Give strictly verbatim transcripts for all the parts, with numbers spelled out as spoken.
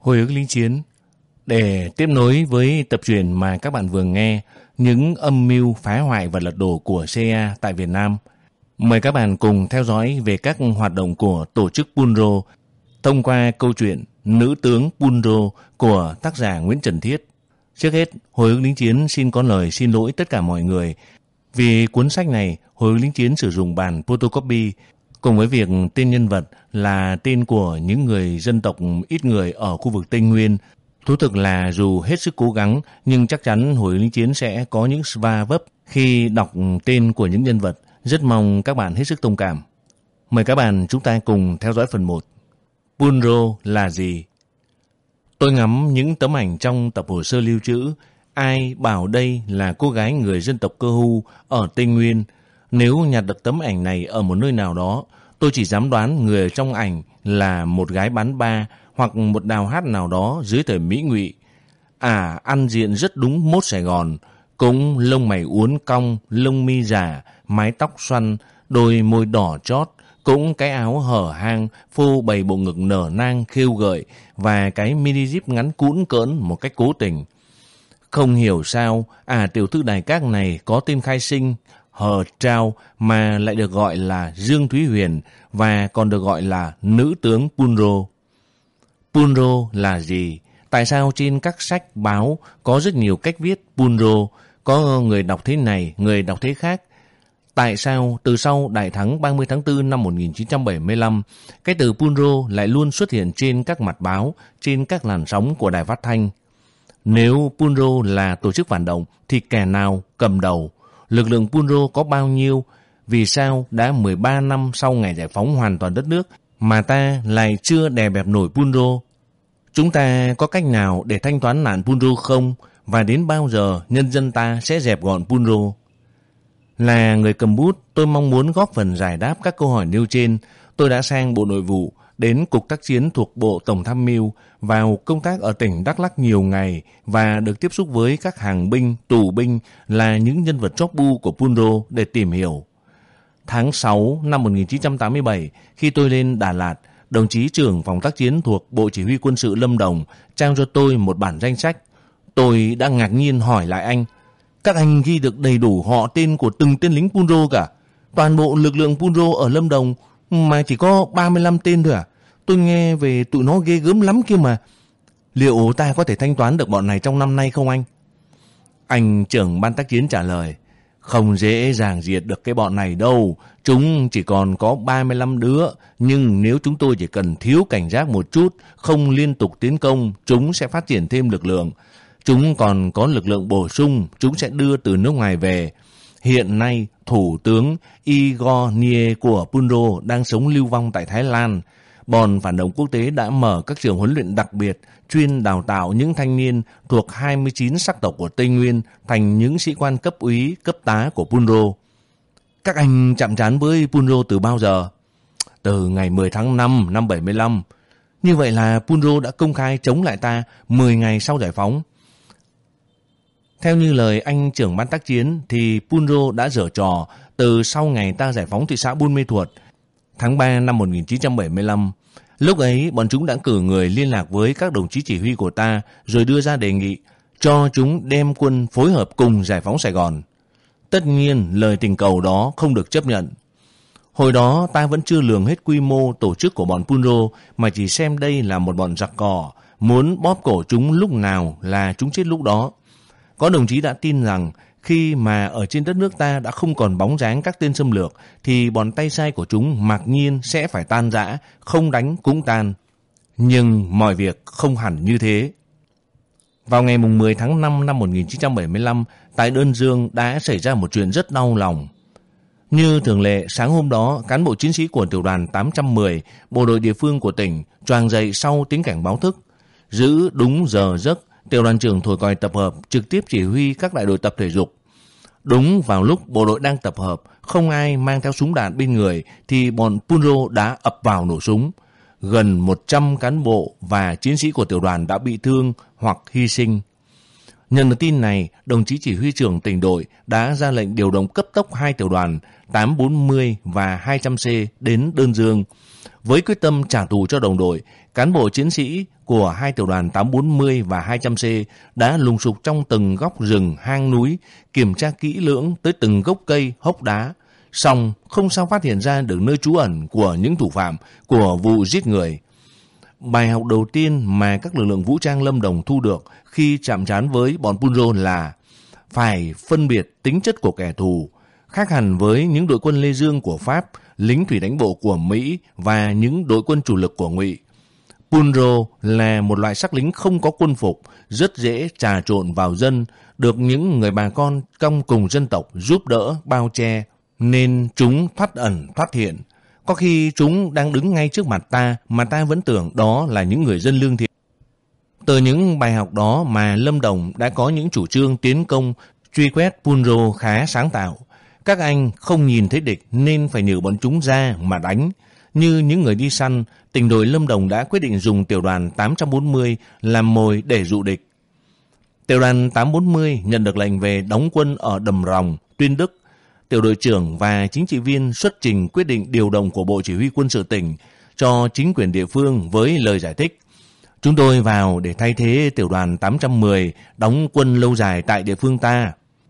Hồi ức lính chiến. Để tiếp nối với tập truyện mà các bạn vừa nghe, những âm mưu phá hoại và lật đổ của xê a tại Việt Nam, mời các bạn cùng theo dõi về các hoạt động của tổ chức Punro thông qua câu chuyện Nữ tướng Punro của tác giả Nguyễn Trần Thiết. Trước hết, Hồi ức lính chiến xin có lời xin lỗi tất cả mọi người vì cuốn sách này Hồi ức lính chiến sử dụng bản photocopy cùng với việc tên nhân vật là tên của những người dân tộc ít người ở khu vực Tây Nguyên. Thú thực là dù hết sức cố gắng nhưng chắc chắn Hồi ức lính chiến sẽ có những va vấp khi đọc tên của những nhân vật. Rất mong các bạn hết sức thông cảm. Mời các bạn chúng ta cùng theo dõi phần một. Punro là gì? Tôi ngắm những tấm ảnh trong tập hồ sơ lưu trữ. Ai bảo đây là cô gái người dân tộc Cơ Hu ở Tây Nguyên? Nếu nhặt được tấm ảnh này ở một nơi nào đó, tôi chỉ dám đoán người trong ảnh là một gái bán ba hoặc một đào hát nào đó dưới thời Mỹ Ngụy. À, ăn diện rất đúng mốt Sài Gòn, cũng lông mày uốn cong, lông mi giả, mái tóc xoăn, đôi môi đỏ chót, cũng cái áo hở hang, phô bày bộ ngực nở nang khêu gợi và cái mini zip ngắn cũn cỡn một cách cố tình. Không hiểu sao, à tiểu thư đài các này có tên khai sinh, Hờ Trao mà lại được gọi là Dương Thúy Huyền và còn được gọi là nữ tướng Punro. Punro là gì? Tại sao trên các sách báo có rất nhiều cách viết Punro, có người đọc thế này, người đọc thế khác? Tại sao từ sau đại thắng ba mươi tháng tư năm một nghìn chín trăm bảy mươi lăm, cái từ Punro lại luôn xuất hiện trên các mặt báo, trên các làn sóng của đài phát thanh? Nếu Punro là tổ chức phản động thì kẻ nào cầm đầu? Lực lượng Punro có bao nhiêu? Vì sao đã mười ba năm sau ngày giải phóng hoàn toàn đất nước mà ta lại chưa đè bẹp nổi Punro? Chúng ta có cách nào để thanh toán nạn Punro không? Và đến bao giờ nhân dân ta sẽ dẹp gọn Punro? Là người cầm bút, tôi mong muốn góp phần giải đáp các câu hỏi nêu trên. Tôi đã sang Bộ Nội vụ, đến Cục Tác chiến thuộc Bộ Tổng tham mưu, vào công tác ở tỉnh Đắk Lắk nhiều ngày và được tiếp xúc với các hàng binh, tù binh là những nhân vật chóp bu của Punro để tìm hiểu. Tháng sáu năm một nghìn chín trăm tám mươi bảy, khi tôi lên Đà Lạt, đồng chí trưởng phòng tác chiến thuộc Bộ Chỉ huy Quân sự Lâm Đồng trao cho tôi một bản danh sách. Tôi đã ngạc nhiên hỏi lại anh, các anh ghi được đầy đủ họ tên của từng tên lính Punro cả? Toàn bộ lực lượng Punro ở Lâm Đồng mà chỉ có ba mươi lăm tên thôi à? Tôi nghe về tụi nó ghê gớm lắm kia mà. Liệu ta có thể thanh toán được bọn này trong năm nay không anh? Anh trưởng ban tác chiến trả lời, không dễ dàng diệt được cái bọn này đâu. Chúng chỉ còn có ba mươi lăm đứa, nhưng nếu chúng tôi chỉ cần thiếu cảnh giác một chút, không liên tục tiến công, chúng sẽ phát triển thêm lực lượng. Chúng còn có lực lượng bổ sung, chúng sẽ đưa từ nước ngoài về. Hiện nay, Thủ tướng Igor Nie của Punro đang sống lưu vong tại Thái Lan. Bọn phản động quốc tế đã mở các trường huấn luyện đặc biệt, chuyên đào tạo những thanh niên thuộc hai mươi chín sắc tộc của Tây Nguyên thành những sĩ quan cấp úy, cấp tá của Punro. Các anh chạm trán với Punro từ bao giờ? Từ ngày mười tháng năm năm bảy mươi lăm. Như vậy là Punro đã công khai chống lại ta mười ngày sau giải phóng. Theo như lời anh trưởng ban tác chiến thì Punro đã giở trò từ sau ngày ta giải phóng thị xã Buôn Mê Thuột, tháng ba năm một nghìn chín trăm bảy mươi lăm. Lúc ấy bọn chúng đã cử người liên lạc với các đồng chí chỉ huy của ta rồi đưa ra đề nghị cho chúng đem quân phối hợp cùng giải phóng Sài Gòn. Tất nhiên lời tình cầu đó không được chấp nhận. Hồi đó ta vẫn chưa lường hết quy mô tổ chức của bọn Punro mà chỉ xem đây là một bọn giặc cỏ, muốn bóp cổ chúng lúc nào là chúng chết lúc đó. Có đồng chí đã tin rằng khi mà ở trên đất nước ta đã không còn bóng dáng các tên xâm lược thì bọn tay sai của chúng mặc nhiên sẽ phải tan rã, không đánh cũng tan. Nhưng mọi việc không hẳn như thế. Vào ngày mười tháng năm năm một nghìn chín trăm bảy mươi lăm, tại Đơn Dương đã xảy ra một chuyện rất đau lòng. Như thường lệ, sáng hôm đó, cán bộ chiến sĩ của tiểu đoàn tám trăm mười, bộ đội địa phương của tỉnh, choàng dậy sau tiếng cảnh báo thức. Giữ đúng giờ giấc, tiểu đoàn trưởng thổi còi tập hợp, trực tiếp chỉ huy các đại đội tập thể dục. Đúng vào lúc bộ đội đang tập hợp, không ai mang theo súng đạn bên người, thì bọn Punro đã ập vào nổ súng. Gần một trăm cán bộ và chiến sĩ của tiểu đoàn đã bị thương hoặc hy sinh. Nhận được tin này, đồng chí chỉ huy trưởng tỉnh đội đã ra lệnh điều động cấp tốc hai tiểu đoàn tám bốn mươi và hai trăm C đến Đơn Dương. Với quyết tâm trả thù cho đồng đội, cán bộ chiến sĩ của hai tiểu đoàn tám bốn mươi và hai trăm C đã lùng sục trong từng góc rừng, hang núi, kiểm tra kỹ lưỡng tới từng gốc cây, hốc đá. Song không sao phát hiện ra được nơi trú ẩn của những thủ phạm của vụ giết người. Bài học đầu tiên mà các lực lượng vũ trang Lâm Đồng thu được khi chạm trán với bọn Punro là phải phân biệt tính chất của kẻ thù, khác hẳn với những đội quân Lê Dương của Pháp, lính thủy đánh bộ của Mỹ và những đội quân chủ lực của Ngụy. Punro là một loại sắc lính không có quân phục, rất dễ trà trộn vào dân, được những người bà con trong cùng dân tộc giúp đỡ, bao che, nên chúng thoát ẩn thoát hiện. Có khi chúng đang đứng ngay trước mặt ta mà ta vẫn tưởng đó là những người dân lương thiện. Từ những bài học đó mà Lâm Đồng đã có những chủ trương tiến công, truy quét Punro khá sáng tạo. Các anh không nhìn thấy địch nên phải nhử bọn chúng ra mà đánh. Như những người đi săn, tỉnh đội Lâm Đồng đã quyết định dùng tiểu đoàn tám bốn mươi làm mồi để dụ địch. Tiểu đoàn tám bốn mươi nhận được lệnh về đóng quân ở Đầm Ròng, Tuyên Đức. Tiểu đội trưởng và chính trị viên xuất trình quyết định điều động của Bộ Chỉ huy Quân sự tỉnh cho chính quyền địa phương với lời giải thích: chúng tôi vào để thay thế tiểu đoàn tám một không đóng quân lâu dài tại địa phương ta.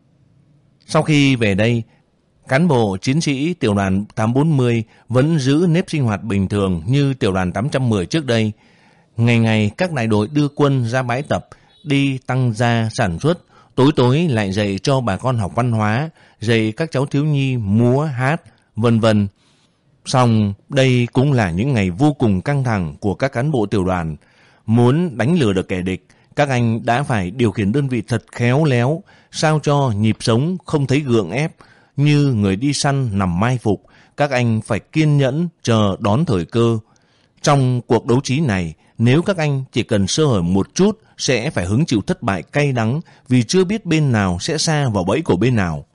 Sau khi về đây, cán bộ chiến sĩ tiểu đoàn tám bốn mươi vẫn giữ nếp sinh hoạt bình thường như tiểu đoàn tám một không trước đây. Ngày ngày các đại đội đưa quân ra bãi tập, đi tăng gia sản xuất, tối tối lại dạy cho bà con học văn hóa, dạy các cháu thiếu nhi múa hát, vân vân. Song đây cũng là những ngày vô cùng căng thẳng của các cán bộ tiểu đoàn. Muốn đánh lừa được kẻ địch, các anh đã phải điều khiển đơn vị thật khéo léo, sao cho nhịp sống không thấy gượng ép. Như người đi săn nằm mai phục, các anh phải kiên nhẫn chờ đón thời cơ. Trong cuộc đấu trí này, nếu các anh chỉ cần sơ hở một chút sẽ phải hứng chịu thất bại cay đắng vì chưa biết bên nào sẽ sa vào bẫy của bên nào.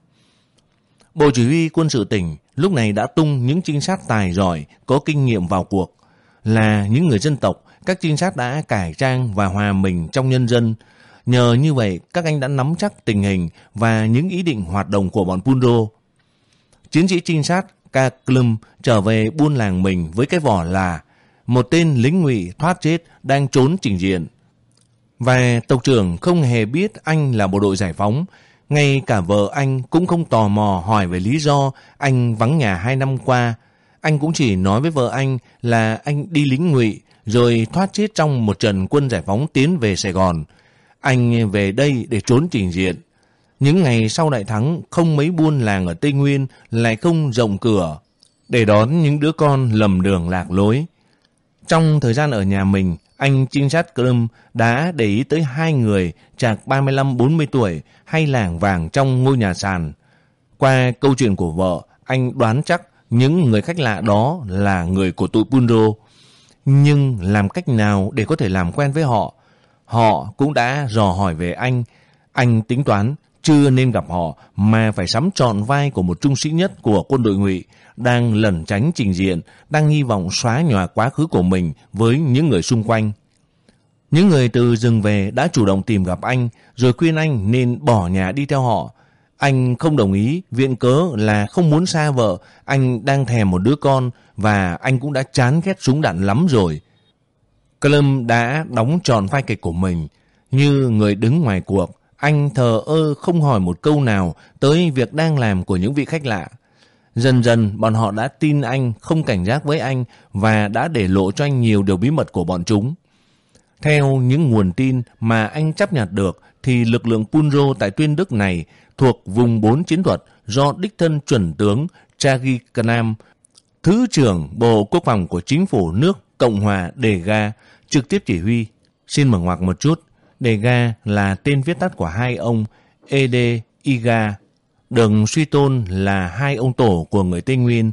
Bộ Chỉ huy Quân sự tỉnh lúc này đã tung những trinh sát tài giỏi, có kinh nghiệm vào cuộc. Là những người dân tộc, các trinh sát đã cải trang và hòa mình trong nhân dân. Nhờ như vậy, các anh đã nắm chắc tình hình và những ý định hoạt động của bọn Punro. Chiến sĩ trinh sát Ca Klum trở về buôn làng mình với cái vỏ là một tên lính Ngụy thoát chết đang trốn trình diện. Và tộc trưởng không hề biết anh là bộ đội giải phóng. Ngay cả vợ anh cũng không tò mò hỏi về lý do anh vắng nhà hai năm qua. Anh cũng chỉ nói với vợ anh là anh đi lính Ngụy rồi thoát chết trong một trận quân giải phóng tiến về Sài Gòn. Anh về đây để trốn trình diện. Những ngày sau đại thắng, không mấy buôn làng ở Tây Nguyên lại không rộng cửa để đón những đứa con lầm đường lạc lối. Trong thời gian ở nhà mình, anh trinh sát Klum đã để ý tới hai người chạc ba mươi lăm bốn mươi tuổi hay lảng vảng trong ngôi nhà sàn. Qua câu chuyện của vợ, anh đoán chắc những người khách lạ đó là người của tụi Punro. Nhưng làm cách nào để có thể làm quen với họ? Họ cũng đã dò hỏi về anh. Anh tính toán chưa nên gặp họ mà phải sắm trọn vai của một trung sĩ nhất của quân đội Ngụy, đang lẩn tránh trình diện, đang hy vọng xóa nhòa quá khứ của mình với những người xung quanh. Những người từ rừng về đã chủ động tìm gặp anh, rồi khuyên anh nên bỏ nhà đi theo họ. Anh không đồng ý, viện cớ là không muốn xa vợ, anh đang thèm một đứa con và anh cũng đã chán ghét súng đạn lắm rồi. Klum đã đóng tròn vai kịch của mình. Như người đứng ngoài cuộc, anh thờ ơ không hỏi một câu nào tới việc đang làm của những vị khách lạ. Dần dần bọn họ đã tin anh, không cảnh giác với anh và đã để lộ cho anh nhiều điều bí mật của bọn chúng. Theo những nguồn tin mà anh chấp nhặt được thì lực lượng Punro tại Tuyên Đức này thuộc vùng bốn chiến thuật do đích thân chuẩn tướng Chagi Kanam, Thứ trưởng Bộ Quốc phòng của chính phủ nước Cộng hòa Dega, trực tiếp chỉ huy. Xin mở ngoặc một chút, Dega là tên viết tắt của hai ông Ede Iga, được suy tôn là hai ông tổ của người Tây Nguyên.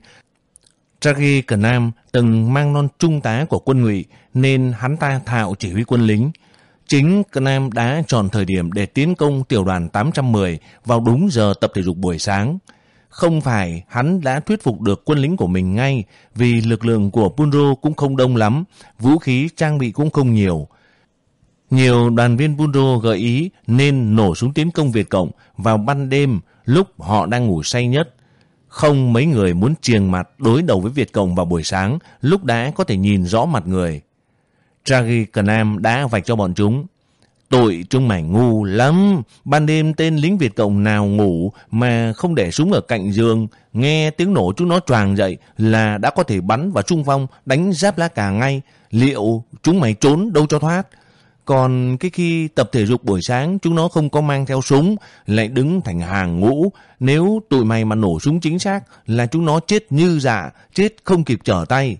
Chagi Kanam từng mang non trung tá của quân Ngụy nên hắn ta thạo chỉ huy quân lính. Chính Kanam đã chọn thời điểm để tiến công tiểu đoàn tám một không vào đúng giờ tập thể dục buổi sáng. Không phải hắn đã thuyết phục được quân lính của mình ngay, vì lực lượng của Punro cũng không đông lắm, vũ khí trang bị cũng không nhiều. Nhiều đoàn viên Punro gợi ý nên nổ súng tiến công Việt Cộng vào ban đêm lúc họ đang ngủ say nhất. Không mấy người muốn triềng mặt đối đầu với Việt Cộng vào buổi sáng lúc đã có thể nhìn rõ mặt người. Tragicanam đã vạch cho bọn chúng: tụi chúng mày ngu lắm. Ban đêm tên lính Việt Cộng nào ngủ mà không để súng ở cạnh giường, nghe tiếng nổ chúng nó choàng dậy là đã có thể bắn vào trung phong đánh giáp lá cà ngay. Liệu chúng mày trốn đâu cho thoát? Còn cái khi tập thể dục buổi sáng chúng nó không có mang theo súng, lại đứng thành hàng ngũ. Nếu tụi mày mà nổ súng chính xác là chúng nó chết như dạ, chết không kịp trở tay.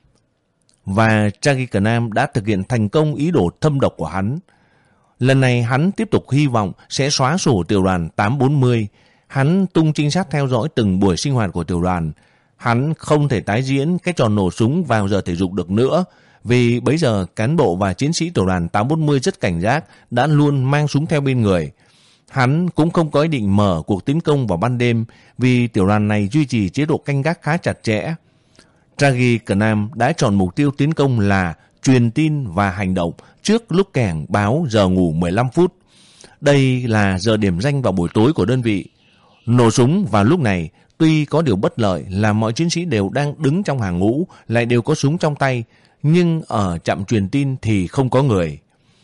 Và Tragicanam đã thực hiện thành công ý đồ thâm độc của hắn. Lần này hắn tiếp tục hy vọng sẽ xóa sổ tiểu đoàn tám bốn mươi. Hắn tung trinh sát theo dõi từng buổi sinh hoạt của tiểu đoàn. Hắn không thể tái diễn cái trò nổ súng vào giờ thể dục được nữa, vì bấy giờ cán bộ và chiến sĩ tiểu đoàn tám bốn mươi rất cảnh giác, đã luôn mang súng theo bên người. Hắn cũng không có ý định mở cuộc tiến công vào ban đêm, vì tiểu đoàn này duy trì chế độ canh gác khá chặt chẽ. Tragicanam đã chọn mục tiêu tiến công là truyền tin và hành động trước lúc kẻng báo giờ ngủ mười lăm phút. Đây là giờ điểm danh vào buổi tối của đơn vị. Nổ súng vào lúc này tuy có điều bất lợi là mọi chiến sĩ đều đang đứng trong hàng ngũ, lại đều có súng trong tay, nhưng ở trạm truyền tin thì không có người.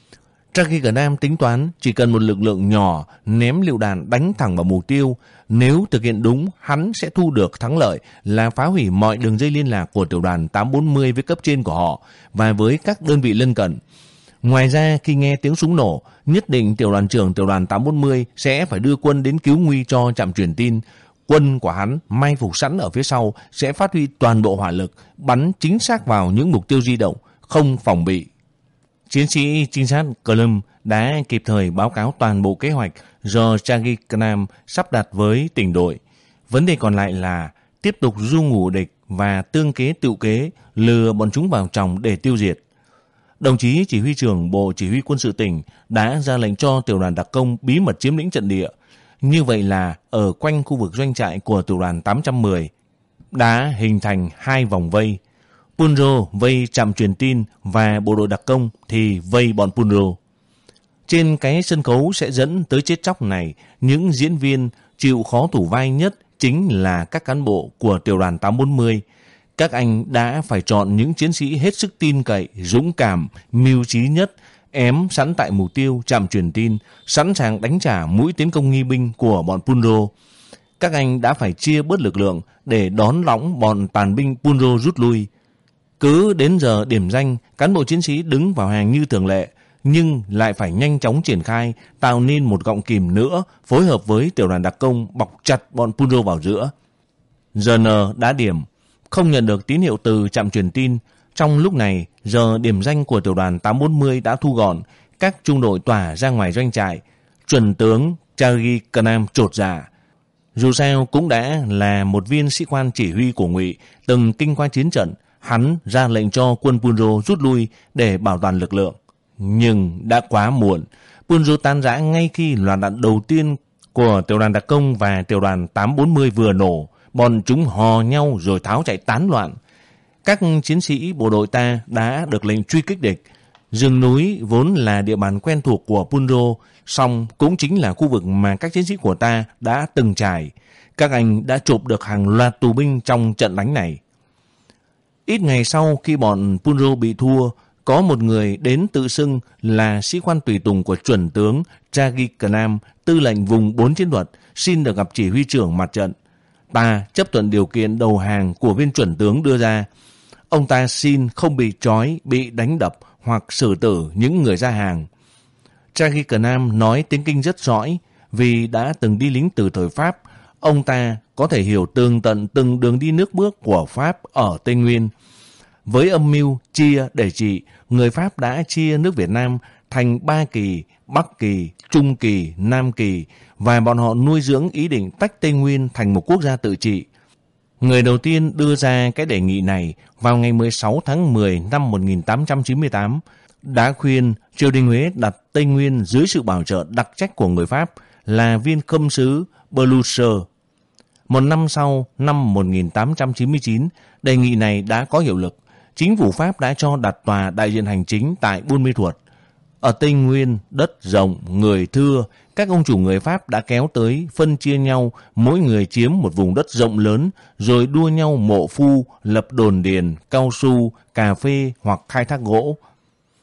Tragicanam tính toán chỉ cần một lực lượng nhỏ ném lựu đạn đánh thẳng vào mục tiêu. Nếu thực hiện đúng, hắn sẽ thu được thắng lợi là phá hủy mọi đường dây liên lạc của tiểu đoàn tám bốn mươi với cấp trên của họ và với các đơn vị lân cận. Ngoài ra, khi nghe tiếng súng nổ, nhất định tiểu đoàn trưởng tiểu đoàn tám bốn mươi sẽ phải đưa quân đến cứu nguy cho trạm truyền tin. Quân của hắn mai phục sẵn ở phía sau sẽ phát huy toàn bộ hỏa lực, bắn chính xác vào những mục tiêu di động, không phòng bị. Chiến sĩ trinh sát Klum đã kịp thời báo cáo toàn bộ kế hoạch do Tragicanam sắp đặt với tỉnh đội. Vấn đề còn lại là tiếp tục du ngủ địch và tương kế tựu kế lừa bọn chúng vào tròng để tiêu diệt. Đồng chí chỉ huy trưởng Bộ Chỉ huy Quân sự tỉnh đã ra lệnh cho tiểu đoàn đặc công bí mật chiếm lĩnh trận địa. Như vậy là ở quanh khu vực doanh trại của tiểu đoàn tám trăm mười đã hình thành hai vòng vây. Punro vây trạm truyền tin và bộ đội đặc công thì vây bọn Punro. Trên cái sân khấu sẽ dẫn tới chết chóc này, những diễn viên chịu khó thủ vai nhất chính là các cán bộ của tiểu đoàn tám bốn mươi. Các anh đã phải chọn những chiến sĩ hết sức tin cậy, dũng cảm, mưu trí nhất, ém sẵn tại mục tiêu trạm truyền tin, sẵn sàng đánh trả mũi tiến công nghi binh của bọn Punro. Các anh đã phải chia bớt lực lượng để đón lõng bọn tàn binh Punro rút lui. Cứ đến giờ điểm danh, cán bộ chiến sĩ đứng vào hàng như thường lệ, nhưng lại phải nhanh chóng triển khai, tạo nên một gọng kìm nữa, phối hợp với tiểu đoàn đặc công bọc chặt bọn Punro vào giữa. Giờ N đã điểm, không nhận được tín hiệu từ trạm truyền tin. Trong lúc này, giờ điểm danh của tiểu đoàn tám bốn mươi đã thu gọn, các trung đội tỏa ra ngoài doanh trại. Chuẩn tướng Tragicanam chột dạ. Dù sao cũng đã là một viên sĩ quan chỉ huy của Ngụy, từng kinh qua chiến trận, hắn ra lệnh cho quân Punro rút lui để bảo toàn lực lượng. Nhưng đã quá muộn. Punro tan rã ngay khi loạt đạn đầu tiên của tiểu đoàn đặc công và tiểu đoàn tám bốn mươi vừa nổ. Bọn chúng hò nhau rồi tháo chạy tán loạn. Các chiến sĩ bộ đội ta đã được lệnh truy kích địch. Rừng núi vốn là địa bàn quen thuộc của Punro, song cũng chính là khu vực mà các chiến sĩ của ta đã từng trải. Các anh đã chộp được hàng loạt tù binh trong trận đánh này. Ít ngày sau khi bọn Punro bị thua, có một người đến tự xưng là sĩ quan tùy tùng của chuẩn tướng Tragicanam, tư lệnh vùng bốn chiến thuật, xin được gặp chỉ huy trưởng mặt trận. Ta chấp thuận điều kiện đầu hàng của viên chuẩn tướng đưa ra. Ông ta xin không bị trói, bị đánh đập hoặc xử tử những người ra hàng. Tragicanam nói tiếng Kinh rất rõ, vì đã từng đi lính từ thời Pháp. Ông ta có thể hiểu tường tận từng đường đi nước bước của Pháp ở Tây Nguyên. Với âm mưu chia để trị, người Pháp đã chia nước Việt Nam thành ba kỳ, Bắc Kỳ, Trung Kỳ, Nam Kỳ, và bọn họ nuôi dưỡng ý định tách Tây Nguyên thành một quốc gia tự trị. Người đầu tiên đưa ra cái đề nghị này vào ngày mười sáu tháng mười năm một nghìn tám trăm chín mươi tám, đã khuyên triều đình Huế đặt Tây Nguyên dưới sự bảo trợ đặc trách của người Pháp là viên khâm sứ Blucher. Một năm sau, năm một nghìn tám trăm chín mươi chín, đề nghị này đã có hiệu lực. Chính phủ Pháp đã cho đặt tòa đại diện hành chính tại Buôn Mê Thuột. Ở Tây Nguyên, đất rộng, người thưa, các ông chủ người Pháp đã kéo tới phân chia nhau, mỗi người chiếm một vùng đất rộng lớn, rồi đua nhau mộ phu, lập đồn điền, cao su, cà phê hoặc khai thác gỗ.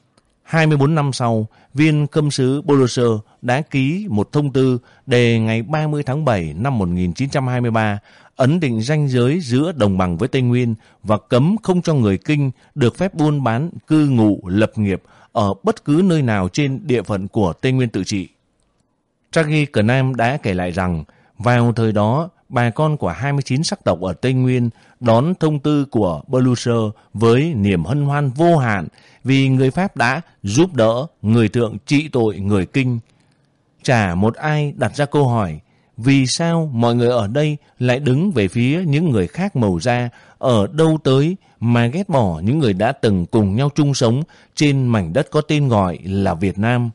hai mươi bốn năm sau, viên khâm sứ Bolosher đã ký một thông tư đề ngày ba mươi tháng bảy năm một nghìn chín trăm hai mươi ba ấn định ranh giới giữa đồng bằng với Tây Nguyên và cấm không cho người Kinh được phép buôn bán, cư ngụ, lập nghiệp ở bất cứ nơi nào trên địa phận của Tây Nguyên tự trị. Tragi Cờ Nam đã kể lại rằng, vào thời đó, bà con của hai mươi chín sắc tộc ở Tây Nguyên đón thông tư của Bolosher với niềm hân hoan vô hạn vì người Pháp đã giúp đỡ người Thượng trị tội người Kinh. Chả một ai đặt ra câu hỏi, vì sao mọi người ở đây lại đứng về phía những người khác màu da ở đâu tới mà ghét bỏ những người đã từng cùng nhau chung sống trên mảnh đất có tên gọi là Việt Nam.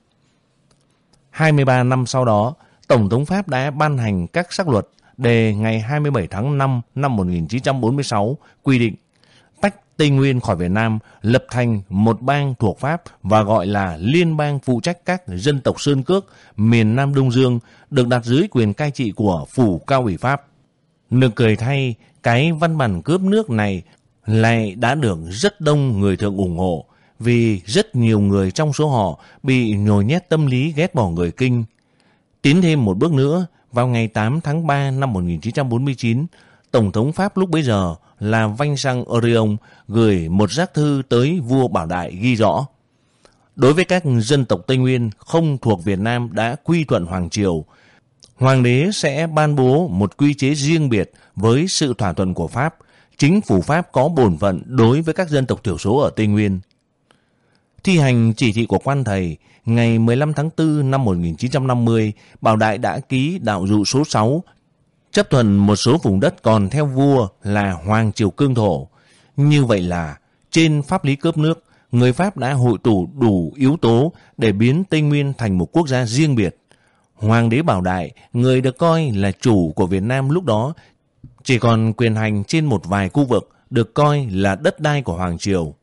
hai mươi ba năm sau đó, Tổng thống Pháp đã ban hành các sắc luật đề ngày hai mươi bảy tháng năm năm một nghìn chín trăm bốn mươi sáu quy định tách Tây Nguyên khỏi Việt Nam, lập thành một bang thuộc Pháp và gọi là Liên bang phụ trách các dân tộc Sơn Cước miền Nam Đông Dương, được đặt dưới quyền cai trị của phủ cao ủy Pháp. Nực cười thay, cái văn bản cướp nước này lại đã được rất đông người Thượng ủng hộ, vì rất nhiều người trong số họ bị nhồi nhét tâm lý ghét bỏ người Kinh. Tiến thêm một bước nữa, vào ngày tám tháng ba năm một nghìn chín trăm bốn mươi chín, Tổng thống Pháp lúc bấy giờ là Vincent Aurion gửi một giác thư tới vua Bảo Đại ghi rõ: đối với các dân tộc Tây Nguyên không thuộc Việt Nam đã quy thuận Hoàng Triều, Hoàng đế sẽ ban bố một quy chế riêng biệt với sự thỏa thuận của Pháp. Chính phủ Pháp có bổn phận đối với các dân tộc thiểu số ở Tây Nguyên. Thi hành chỉ thị của quan thầy, ngày mười lăm tháng tư năm một nghìn chín trăm năm mươi, Bảo Đại đã ký đạo dụ số sáu, chấp thuận một số vùng đất còn theo vua là Hoàng Triều cương thổ. Như vậy là, trên pháp lý cướp nước, người Pháp đã hội tụ đủ yếu tố để biến Tây Nguyên thành một quốc gia riêng biệt. Hoàng đế Bảo Đại, người được coi là chủ của Việt Nam lúc đó, chỉ còn quyền hành trên một vài khu vực được coi là đất đai của Hoàng Triều.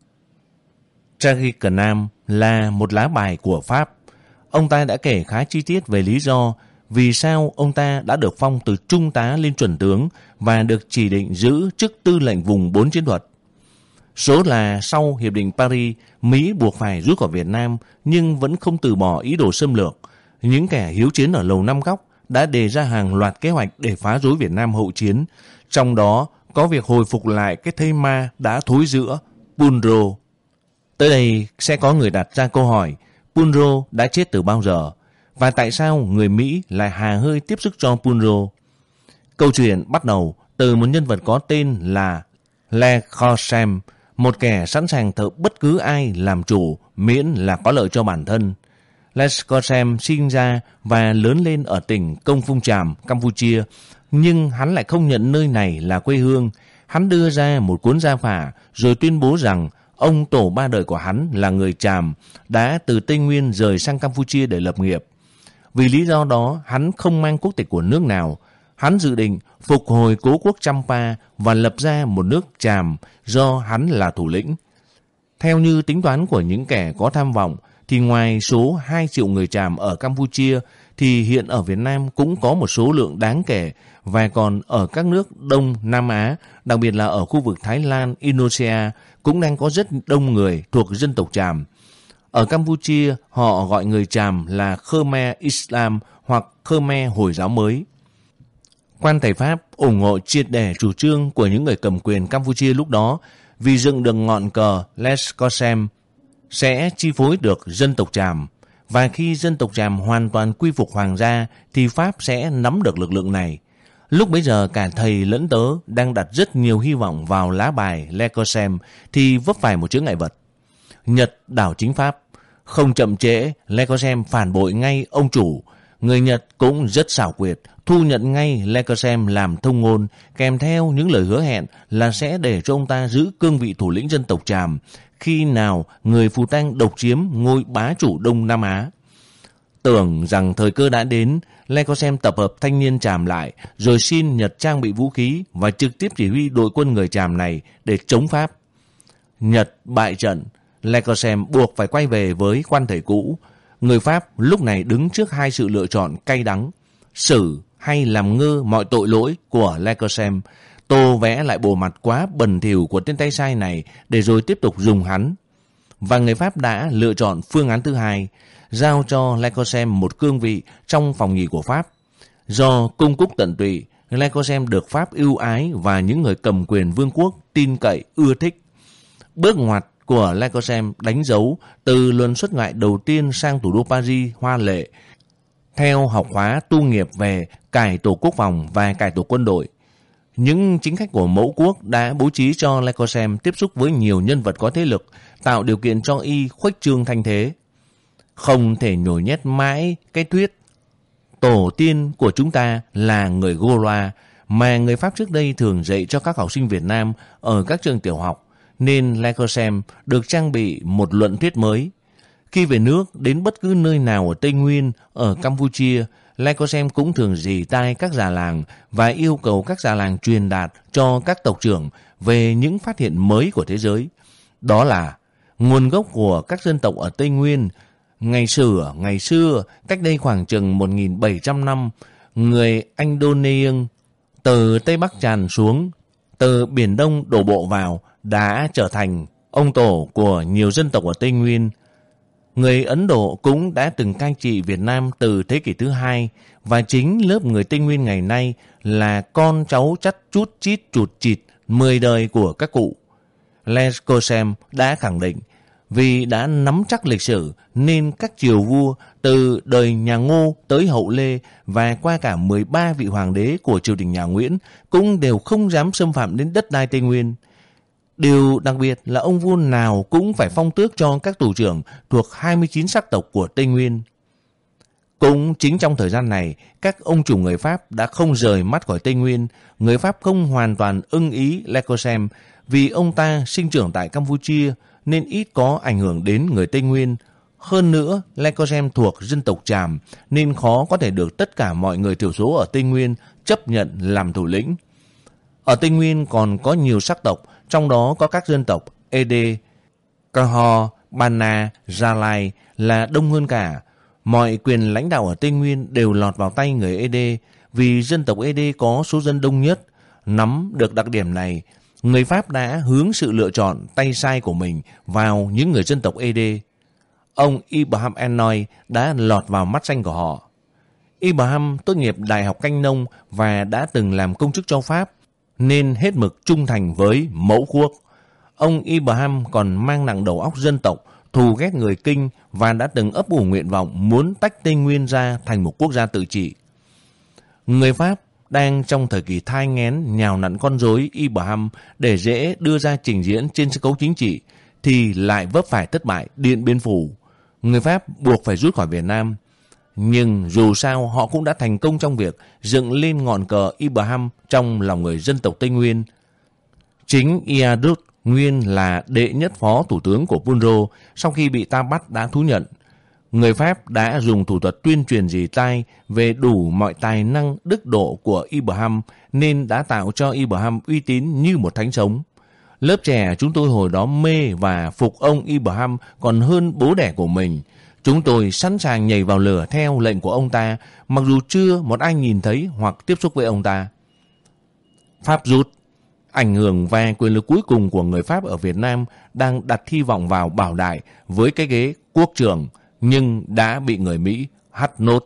Tragi Cờ Nam là một lá bài của Pháp. Ông ta đã kể khá chi tiết về lý do vì sao ông ta đã được phong từ trung tá lên chuẩn tướng và được chỉ định giữ chức tư lệnh vùng bốn chiến thuật. Số là sau Hiệp định Paris, Mỹ buộc phải rút khỏi Việt Nam nhưng vẫn không từ bỏ ý đồ xâm lược. Những kẻ hiếu chiến ở Lầu Năm Góc đã đề ra hàng loạt kế hoạch để phá rối Việt Nam hậu chiến, trong đó có việc hồi phục lại cái thây ma đã thối rữa, Punro. Tới đây sẽ có người đặt ra câu hỏi, Punro đã chết từ bao giờ? Và tại sao người Mỹ lại hà hơi tiếp sức cho Punro? Câu chuyện bắt đầu từ một nhân vật có tên là Le Corsaire, một kẻ sẵn sàng thợ bất cứ ai làm chủ miễn là có lợi cho bản thân. Le Corsaire sinh ra và lớn lên ở tỉnh Công Phung Tràm, Campuchia, nhưng hắn lại không nhận nơi này là quê hương. Hắn đưa ra một cuốn gia phả rồi tuyên bố rằng ông tổ ba đời của hắn là người Tràm, đã từ Tây Nguyên rời sang Campuchia để lập nghiệp. Vì lý do đó, hắn không mang quốc tịch của nước nào. Hắn dự định phục hồi cố quốc Champa và lập ra một nước Tràm do hắn là thủ lĩnh. Theo như tính toán của những kẻ có tham vọng, thì ngoài số hai triệu người Tràm ở Campuchia, thì hiện ở Việt Nam cũng có một số lượng đáng kể, và còn ở các nước Đông Nam Á, đặc biệt là ở khu vực Thái Lan, Indonesia, cũng đang có rất đông người thuộc dân tộc Tràm. Ở Campuchia, họ gọi người Tràm là Khmer Islam hoặc Khmer Hồi giáo mới. Quan thầy Pháp ủng hộ triệt để chủ trương của những người cầm quyền Campuchia lúc đó, vì dựng được ngọn cờ Les Corsaire sẽ chi phối được dân tộc Tràm. Và khi dân tộc Tràm hoàn toàn quy phục hoàng gia thì Pháp sẽ nắm được lực lượng này. Lúc bấy giờ cả thầy lẫn tớ đang đặt rất nhiều hy vọng vào lá bài Le Corsaire thì vấp phải một chướng ngại vật. Nhật đảo chính Pháp. Không chậm trễ, Le Corsaire phản bội ngay ông chủ. Người Nhật cũng rất xảo quyệt, thu nhận ngay Le Corsaire làm thông ngôn, kèm theo những lời hứa hẹn là sẽ để cho ông ta giữ cương vị thủ lĩnh dân tộc Tràm khi nào người Phù Tang độc chiếm ngôi bá chủ Đông Nam Á. Tưởng rằng thời cơ đã đến, Le Corsaire tập hợp thanh niên Tràm lại, rồi xin Nhật trang bị vũ khí và trực tiếp chỉ huy đội quân người Tràm này để chống Pháp. Nhật bại trận, Le Corsaire buộc phải quay về với quan thầy cũ. Người Pháp lúc này đứng trước hai sự lựa chọn cay đắng: xử hay làm ngơ mọi tội lỗi của Le Corsaire, tô vẽ lại bộ mặt quá bẩn thỉu của tên tay sai này để rồi tiếp tục dùng hắn. và người Pháp đã lựa chọn phương án thứ hai, giao cho Le Corsem một cương vị trong phòng nhì của Pháp. Do cung cúc tận tụy, Le Corsem được Pháp ưu ái và những người cầm quyền vương quốc tin cậy, ưa thích. Bước ngoặt của Le Corsem đánh dấu từ luân xuất ngoại đầu tiên sang thủ đô Paris hoa lệ, theo học khóa tu nghiệp về cải tổ quốc phòng và cải tổ quân đội. Những chính khách của mẫu quốc đã bố trí cho Le Corsem tiếp xúc với nhiều nhân vật có thế lực, tạo điều kiện cho y khuếch trương thanh thế. Không thể nhồi nhét mãi cái thuyết tổ tiên của chúng ta là người Gaulois mà người Pháp trước đây thường dạy cho các học sinh Việt Nam ở các trường tiểu học, nên Le Corsem được trang bị một luận thuyết mới. Khi về nước, đến bất cứ nơi nào ở Tây Nguyên, ở Campuchia, Le Corsem cũng thường rỉ tai các già làng và yêu cầu các già làng truyền đạt cho các tộc trưởng về những phát hiện mới của thế giới. Đó là nguồn gốc của các dân tộc ở Tây Nguyên. Ngày xưa, ngày xưa, cách đây khoảng chừng một nghìn bảy trăm năm, người Indonesian từ Tây Bắc tràn xuống, từ Biển Đông đổ bộ vào, đã trở thành ông tổ của nhiều dân tộc ở Tây Nguyên. Người Ấn Độ cũng đã từng cai trị Việt Nam từ thế kỷ thứ hai, và chính lớp người Tây Nguyên ngày nay là con cháu chắt chút chít chụt chịt mười đời của các cụ. Le Corsem đã khẳng định, vì đã nắm chắc lịch sử nên các triều vua từ đời nhà Ngô tới hậu Lê và qua cả mười ba vị hoàng đế của triều đình nhà Nguyễn cũng đều không dám xâm phạm đến đất đai Tây Nguyên. Điều đặc biệt là ông vua nào cũng phải phong tước cho các tù trưởng thuộc hai mươi chín sắc tộc của Tây Nguyên. Cũng chính trong thời gian này, các ông chủ người Pháp đã không rời mắt khỏi Tây Nguyên. Người Pháp không hoàn toàn ưng ý Le Corsem vì ông ta sinh trưởng tại Campuchia nên ít có ảnh hưởng đến người Tây Nguyên. Hơn nữa, Le Corsem thuộc dân tộc Tràm nên khó có thể được tất cả mọi người thiểu số ở Tây Nguyên chấp nhận làm thủ lĩnh. Ở Tây Nguyên còn có nhiều sắc tộc, trong đó có các dân tộc Ede, Caho, Bana, Gia Lai là đông hơn cả. Mọi quyền lãnh đạo ở Tây Nguyên đều lọt vào tay người Ede vì dân tộc Ede có số dân đông nhất. Nắm được đặc điểm này, người Pháp đã hướng sự lựa chọn tay sai của mình vào những người dân tộc Ede. Ông Ibrahim Enoy đã lọt vào mắt xanh của họ. Ibrahim tốt nghiệp Đại học Canh Nông và đã từng làm công chức cho Pháp, nên hết mực trung thành với mẫu quốc. Ông Ibrahim còn mang nặng đầu óc dân tộc, thù ghét người Kinh và đã từng ấp ủ nguyện vọng muốn tách Tây Nguyên ra thành một quốc gia tự trị. Người Pháp đang trong thời kỳ thai nghén nhào nặn con rối Ibrahim để dễ đưa ra trình diễn trên sân khấu chính trị, thì lại vấp phải thất bại Điện Biên Phủ. Người Pháp buộc phải rút khỏi Việt Nam. Nhưng dù sao họ cũng đã thành công trong việc dựng lên ngọn cờ Ibrahim trong lòng người dân tộc Tây Nguyên. Chính Iadut nguyên là đệ nhất phó thủ tướng của Punro sau khi bị ta bắt đã thú nhận. Người Pháp đã dùng thủ thuật tuyên truyền rỉ tai về đủ mọi tài năng đức độ của Ibrahim nên đã tạo cho Ibrahim uy tín như một thánh sống. Lớp trẻ chúng tôi hồi đó mê và phục ông Ibrahim còn hơn bố đẻ của mình. Chúng tôi sẵn sàng nhảy vào lửa theo lệnh của ông ta, mặc dù chưa một ai nhìn thấy hoặc tiếp xúc với ông ta. Pháp rút. Ảnh hưởng và quyền lực cuối cùng của người Pháp ở Việt Nam đang đặt hy vọng vào Bảo Đại với cái ghế quốc trưởng, nhưng đã bị người Mỹ hắt nốt.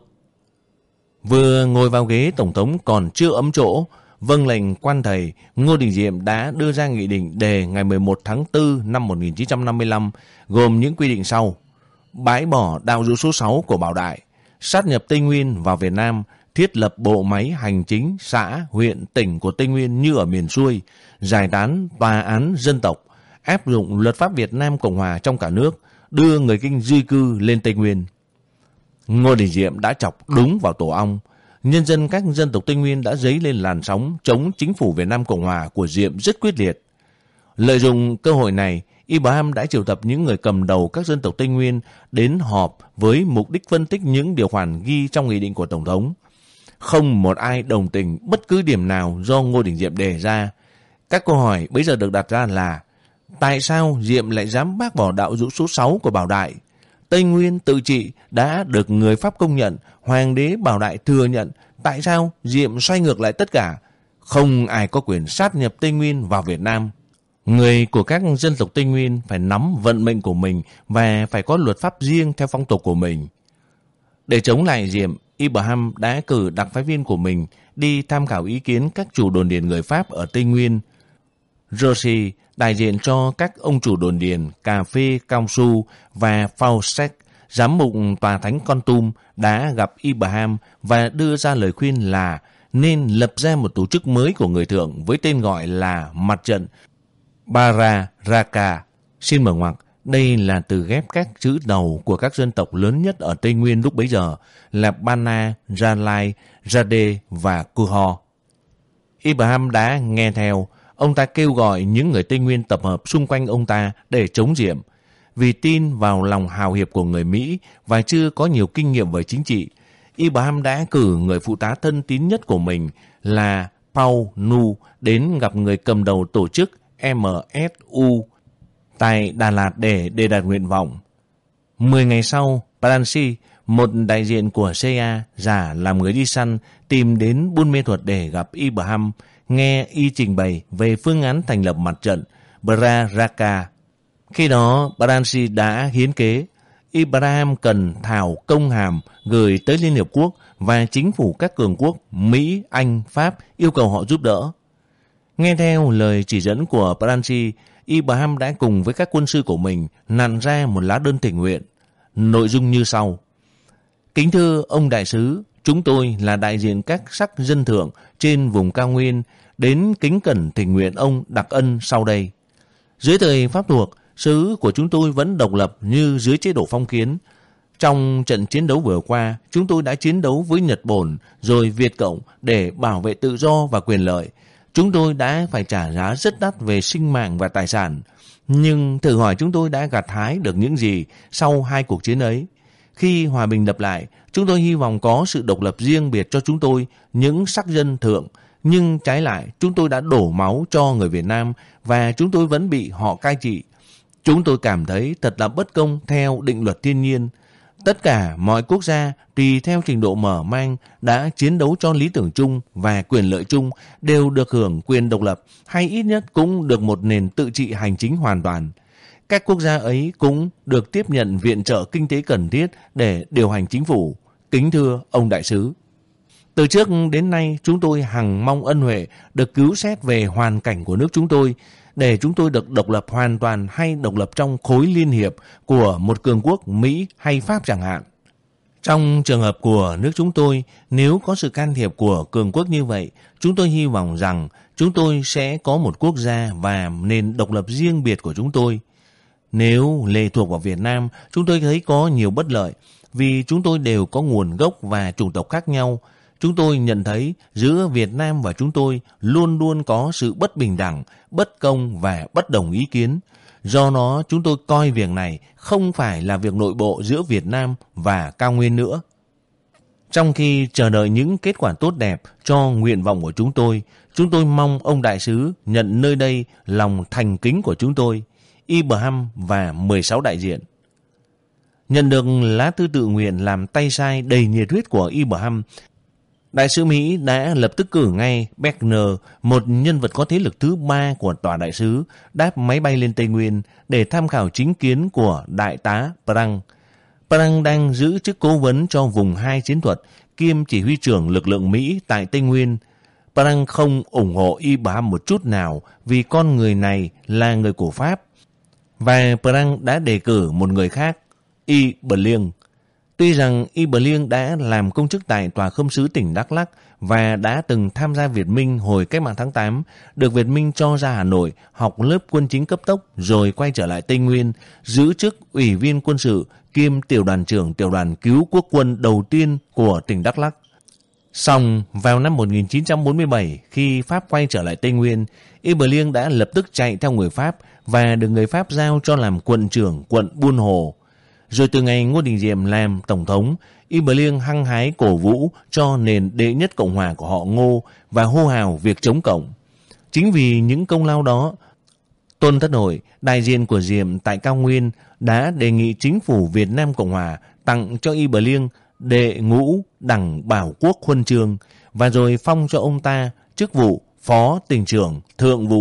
Vừa ngồi vào ghế tổng thống còn chưa ấm chỗ, vâng lệnh quan thầy, Ngô Đình Diệm đã đưa ra nghị định đề ngày mười một tháng tư năm một nghìn chín trăm năm mươi lăm, gồm những quy định sau: bãi bỏ đạo dụ số sáu của Bảo Đại, sát nhập Tây Nguyên vào Việt Nam, thiết lập bộ máy hành chính xã, huyện, tỉnh của Tây Nguyên như ở miền xuôi, giải tán tòa án dân tộc, áp dụng luật pháp Việt Nam Cộng Hòa trong cả nước, đưa người Kinh di cư lên Tây Nguyên. Ngô Đình Diệm đã chọc đúng vào tổ ong. Nhân dân các dân tộc Tây Nguyên đã dấy lên làn sóng chống chính phủ Việt Nam Cộng Hòa của Diệm rất quyết liệt. Lợi dụng cơ hội này, Ibrahim đã triệu tập những người cầm đầu các dân tộc Tây Nguyên đến họp với mục đích phân tích những điều khoản ghi trong nghị định của Tổng thống. Không một ai đồng tình bất cứ điểm nào do Ngô Đình Diệm đề ra. Các câu hỏi bây giờ được đặt ra là: tại sao Diệm lại dám bác bỏ đạo dụ số sáu của Bảo Đại? Tây Nguyên tự trị đã được người Pháp công nhận, Hoàng đế Bảo Đại thừa nhận. Tại sao Diệm xoay ngược lại tất cả? Không ai có quyền sát nhập Tây Nguyên vào Việt Nam. Người của các dân tộc Tây Nguyên phải nắm vận mệnh của mình và phải có luật pháp riêng theo phong tục của mình. Để chống lại Diệm, Ibrahim đã cử đặc phái viên của mình đi tham khảo ý kiến các chủ đồn điền người Pháp ở Tây Nguyên. Rossi, đại diện cho các ông chủ đồn điền, cà phê, cao su và Fawcett, giám mục tòa thánh Kon Tum, đã gặp Ibrahim và đưa ra lời khuyên là nên lập ra một tổ chức mới của người thượng với tên gọi là Mặt trận Bararaka. Xin mở ngoặc, đây là từ ghép các chữ đầu của các dân tộc lớn nhất ở Tây Nguyên lúc bấy giờ là Bana, Ralai, Rade và Kuho. Ibrahim đã nghe theo. Ông ta kêu gọi những người Tây Nguyên tập hợp xung quanh ông ta để chống Diệm. Vì tin vào lòng hào hiệp của người Mỹ và chưa có nhiều kinh nghiệm về chính trị, Ibrahim đã cử người phụ tá thân tín nhất của mình là Paul Nu đến gặp người cầm đầu tổ chức em ét u tại Đà Lạt để đề đạt nguyện vọng. Mười ngày sau, Paransi, một đại diện của xê a, giả làm người đi săn, tìm đến Buôn Mê Thuột để gặp Ibrahim, nghe y trình bày về phương án thành lập mặt trận Bararaka. Khi đó, Paransi đã hiến kế Ibrahim cần thảo công hàm gửi tới Liên Hiệp Quốc và chính phủ các cường quốc Mỹ, Anh, Pháp yêu cầu họ giúp đỡ. Nghe theo lời chỉ dẫn của Paransi, Ibrahim đã cùng với các quân sư của mình nặn ra một lá đơn tình nguyện. Nội dung như sau: Kính thưa ông đại sứ, chúng tôi là đại diện các sắc dân thượng trên vùng cao nguyên đến kính cẩn thỉnh nguyện ông đặc ân sau đây. Dưới thời Pháp thuộc, xứ của chúng tôi vẫn độc lập như dưới chế độ phong kiến. Trong trận chiến đấu vừa qua, chúng tôi đã chiến đấu với Nhật Bổn rồi Việt Cộng để bảo vệ tự do và quyền lợi. Chúng tôi đã phải trả giá rất đắt về sinh mạng và tài sản. Nhưng thử hỏi chúng tôi đã gặt hái được những gì sau hai cuộc chiến ấy? Khi hòa bình lập lại, chúng tôi hy vọng có sự độc lập riêng biệt cho chúng tôi, những sắc dân thượng. Nhưng trái lại, chúng tôi đã đổ máu cho người Việt Nam và chúng tôi vẫn bị họ cai trị. Chúng tôi cảm thấy thật là bất công theo định luật thiên nhiên. Tất cả mọi quốc gia tùy theo trình độ mở mang đã chiến đấu cho lý tưởng chung và quyền lợi chung đều được hưởng quyền độc lập hay ít nhất cũng được một nền tự trị hành chính hoàn toàn. Các quốc gia ấy cũng được tiếp nhận viện trợ kinh tế cần thiết để điều hành chính phủ. Kính thưa ông đại sứ, từ trước đến nay chúng tôi hằng mong ân huệ được cứu xét về hoàn cảnh của nước chúng tôi để chúng tôi được độc lập hoàn toàn hay độc lập trong khối liên hiệp của một cường quốc Mỹ hay Pháp chẳng hạn. Trong trường hợp của nước chúng tôi, nếu có sự can thiệp của cường quốc như vậy, chúng tôi hy vọng rằng chúng tôi sẽ có một quốc gia và nền độc lập riêng biệt của chúng tôi. Nếu lệ thuộc vào Việt Nam, chúng tôi thấy có nhiều bất lợi vì chúng tôi đều có nguồn gốc và chủng tộc khác nhau. Chúng tôi nhận thấy giữa Việt Nam và chúng tôi luôn luôn có sự bất bình đẳng, bất công và bất đồng ý kiến. Do đó, chúng tôi coi việc này không phải là việc nội bộ giữa Việt Nam và cao nguyên nữa. Trong khi chờ đợi những kết quả tốt đẹp cho nguyện vọng của chúng tôi, chúng tôi mong ông đại sứ nhận nơi đây lòng thành kính của chúng tôi, Ibrahim và mười sáu đại diện. Nhận được lá thư tự nguyện làm tay sai đầy nhiệt huyết của Ibrahim, đại sứ Mỹ đã lập tức cử ngay Beckner, một nhân vật có thế lực thứ ba của tòa đại sứ, đáp máy bay lên Tây Nguyên để tham khảo chính kiến của đại tá Prang. Prang đang giữ chức cố vấn cho vùng hai chiến thuật, kiêm chỉ huy trưởng lực lượng Mỹ tại Tây Nguyên. Prang không ủng hộ Ibrahim một chút nào vì con người này là người của Pháp. Và Prang đã đề cử một người khác, Ibrahim. Tuy rằng Ibrahim đã làm công chức tại Tòa Khâm sứ tỉnh Đắk Lắk và đã từng tham gia Việt Minh hồi cách mạng tháng tám, được Việt Minh cho ra Hà Nội học lớp quân chính cấp tốc rồi quay trở lại Tây Nguyên, giữ chức ủy viên quân sự kiêm tiểu đoàn trưởng tiểu đoàn cứu quốc quân đầu tiên của tỉnh Đắk Lắk. Song vào năm một nghìn chín trăm bốn mươi bảy, khi Pháp quay trở lại Tây Nguyên, Ibrahim đã lập tức chạy theo người Pháp và được người Pháp giao cho làm quận trưởng quận Buôn Hồ. Rồi từ ngày Ngô Đình Diệm làm tổng thống, Ibrahim hăng hái cổ vũ cho nền đệ nhất Cộng hòa của họ Ngô và hô hào việc chống Cộng. Chính vì những công lao đó, Tôn Thất Hội, đại diện của Diệm tại Cao Nguyên, đã đề nghị chính phủ Việt Nam Cộng hòa tặng cho Ibrahim đệ ngũ đẳng bảo quốc huân chương và rồi phong cho ông ta chức vụ phó tỉnh trưởng, thượng vụ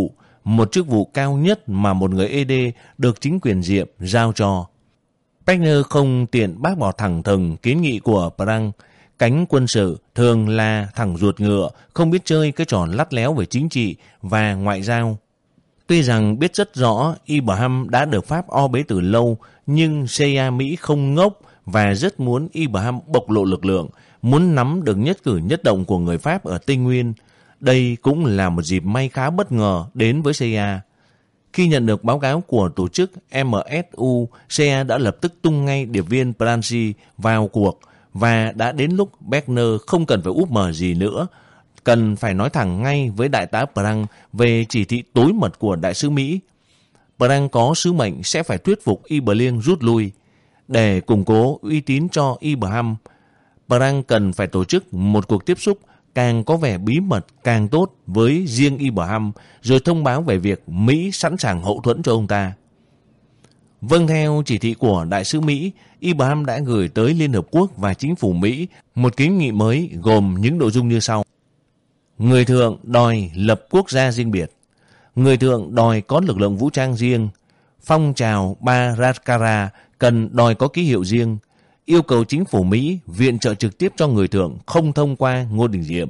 một chức vụ cao nhất mà một người ê đê được chính quyền Diệm giao cho. Wagner không tiện bác bỏ thẳng thừng kiến nghị của Prang. Cánh quân sự thường là thằng ruột ngựa, không biết chơi cái trò lắt léo về chính trị và ngoại giao. Tuy rằng biết rất rõ Ibrahim đã được Pháp o bế từ lâu, nhưng xê i a Mỹ không ngốc và rất muốn Ibrahim bộc lộ lực lượng, muốn nắm được nhất cử nhất động của người Pháp ở Tây Nguyên. Đây cũng là một dịp may khá bất ngờ đến với xê i a. Khi nhận được báo cáo của tổ chức em ét u, xê i a đã lập tức tung ngay điệp viên Brancy vào cuộc, và đã đến lúc Wagner không cần phải úp mờ gì nữa, cần phải nói thẳng ngay với đại tá Prang về chỉ thị tối mật của đại sứ Mỹ. Prang có sứ mệnh sẽ phải thuyết phục Iberlin rút lui. Để củng cố uy tín cho Ibrahim, Prang cần phải tổ chức một cuộc tiếp xúc càng có vẻ bí mật càng tốt với riêng Ibrahim, rồi thông báo về việc Mỹ sẵn sàng hậu thuẫn cho ông ta. Vâng theo chỉ thị của đại sứ Mỹ, Ibrahim đã gửi tới Liên Hợp Quốc và chính phủ Mỹ một kiến nghị mới gồm những nội dung như sau. Người thượng đòi lập quốc gia riêng biệt. Người thượng đòi có lực lượng vũ trang riêng. Phong trào Bharatkara cần đòi có ký hiệu riêng. Yêu cầu chính phủ Mỹ viện trợ trực tiếp cho người thượng không thông qua Ngô Đình Diệm.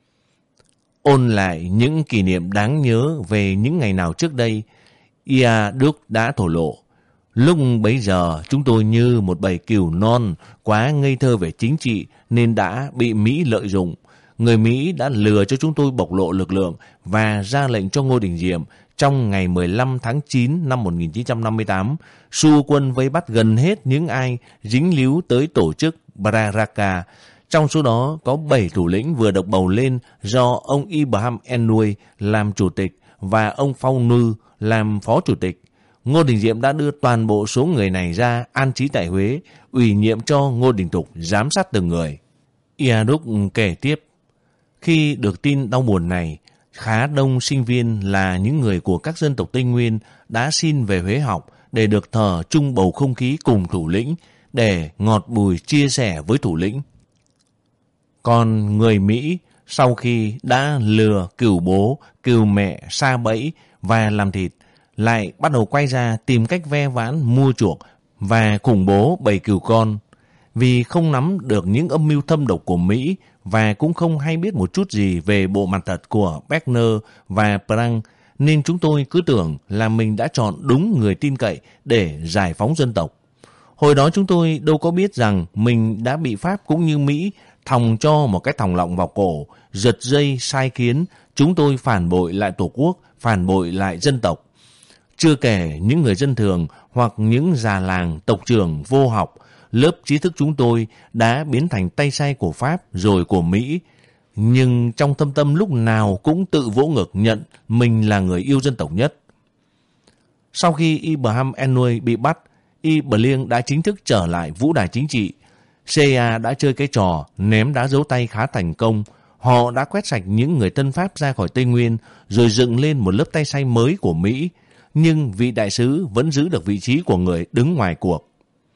Ôn lại những kỷ niệm đáng nhớ về những ngày nào trước đây, Ia Đức đã thổ lộ. Lúc bấy giờ chúng tôi như một bầy cừu non quá ngây thơ về chính trị nên đã bị Mỹ lợi dụng. Người Mỹ đã lừa cho chúng tôi bộc lộ lực lượng và ra lệnh cho Ngô Đình Diệm trong ngày mười lăm tháng chín năm một nghìn chín trăm năm mươi tám xua quân vây bắt gần hết những ai dính líu tới tổ chức Baraka. Trong số đó có bảy thủ lĩnh vừa được bầu lên do ông Ibrahim Ennui làm chủ tịch và ông Phao Nư làm phó chủ tịch. Ngô Đình Diệm đã đưa toàn bộ số người này ra an trí tại Huế, ủy nhiệm cho Ngô Đình Thục giám sát từng người. Ia Đúc kể tiếp, khi được tin đau buồn này, khá đông sinh viên là những người của các dân tộc Tây Nguyên đã xin về Huế học để được thờ chung bầu không khí cùng thủ lĩnh, để ngọt bùi chia sẻ với thủ lĩnh. Còn người Mỹ, sau khi đã lừa cừu bố, cừu mẹ, sa bẫy và làm thịt, lại bắt đầu quay ra tìm cách ve vãn, mua chuộc và khủng bố bầy cừu con. Vì không nắm được những âm mưu thâm độc của Mỹ và cũng không hay biết một chút gì về bộ mặt thật của Wagner và Prang, nên chúng tôi cứ tưởng là mình đã chọn đúng người tin cậy để giải phóng dân tộc. Hồi đó chúng tôi đâu có biết rằng mình đã bị Pháp cũng như Mỹ thòng cho một cái thòng lọng vào cổ, giật dây sai khiến, chúng tôi phản bội lại Tổ quốc, phản bội lại dân tộc. Chưa kể những người dân thường hoặc những già làng, tộc trưởng, vô học, lớp trí thức chúng tôi đã biến thành tay sai của Pháp rồi của Mỹ, nhưng trong thâm tâm lúc nào cũng tự vỗ ngực nhận mình là người yêu dân tộc nhất. Sau khi Ibrahim Ennui bị bắt, Iberlin đã chính thức trở lại vũ đài chính trị. xê i a đã chơi cái trò ném đá dấu tay khá thành công. Họ đã quét sạch những người thân Pháp ra khỏi Tây Nguyên rồi dựng lên một lớp tay sai mới của Mỹ, nhưng vị đại sứ vẫn giữ được vị trí của người đứng ngoài cuộc.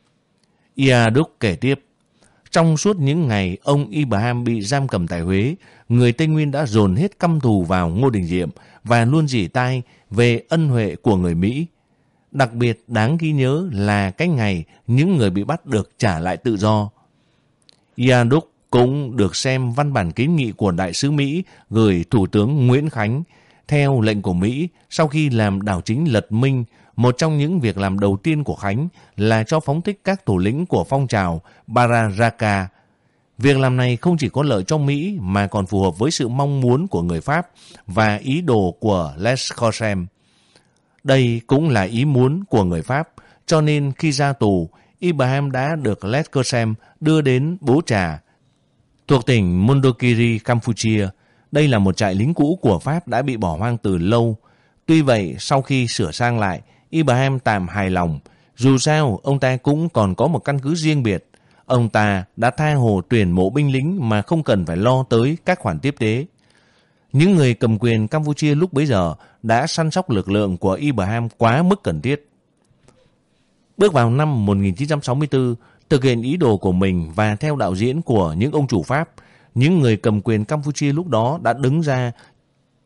Ia Đúc kể tiếp, trong suốt những ngày ông Ibrahim bị giam cầm tại Huế, người Tây Nguyên đã dồn hết căm thù vào Ngô Đình Diệm và luôn rỉ tai về ân huệ của người Mỹ. Đặc biệt đáng ghi nhớ là cái ngày những người bị bắt được trả lại tự do. Ia Đúc cũng được xem văn bản kiến nghị của đại sứ Mỹ gửi Thủ tướng Nguyễn Khánh. Theo lệnh của Mỹ, sau khi làm đảo chính lật minh, một trong những việc làm đầu tiên của Khánh là cho phóng thích các thủ lĩnh của phong trào Baraka. Việc làm này không chỉ có lợi cho Mỹ mà còn phù hợp với sự mong muốn của người Pháp và ý đồ của Lescorsem. Đây cũng là ý muốn của người Pháp, cho nên khi ra tù, Ibrahim đã được Lescorsem đưa đến Bố Trà, thuộc tỉnh Mondulkiri, Campuchia. Đây là một trại lính cũ của Pháp đã bị bỏ hoang từ lâu. Tuy vậy, sau khi sửa sang lại, Ibrahim tạm hài lòng. Dù sao, ông ta cũng còn có một căn cứ riêng biệt. Ông ta đã tha hồ tuyển mộ binh lính mà không cần phải lo tới các khoản tiếp tế. Những người cầm quyền Campuchia lúc bấy giờ đã săn sóc lực lượng của Ibrahim quá mức cần thiết. Bước vào năm một nghìn chín trăm sáu mươi tư, thực hiện ý đồ của mình và theo đạo diễn của những ông chủ Pháp, những người cầm quyền Campuchia lúc đó đã đứng ra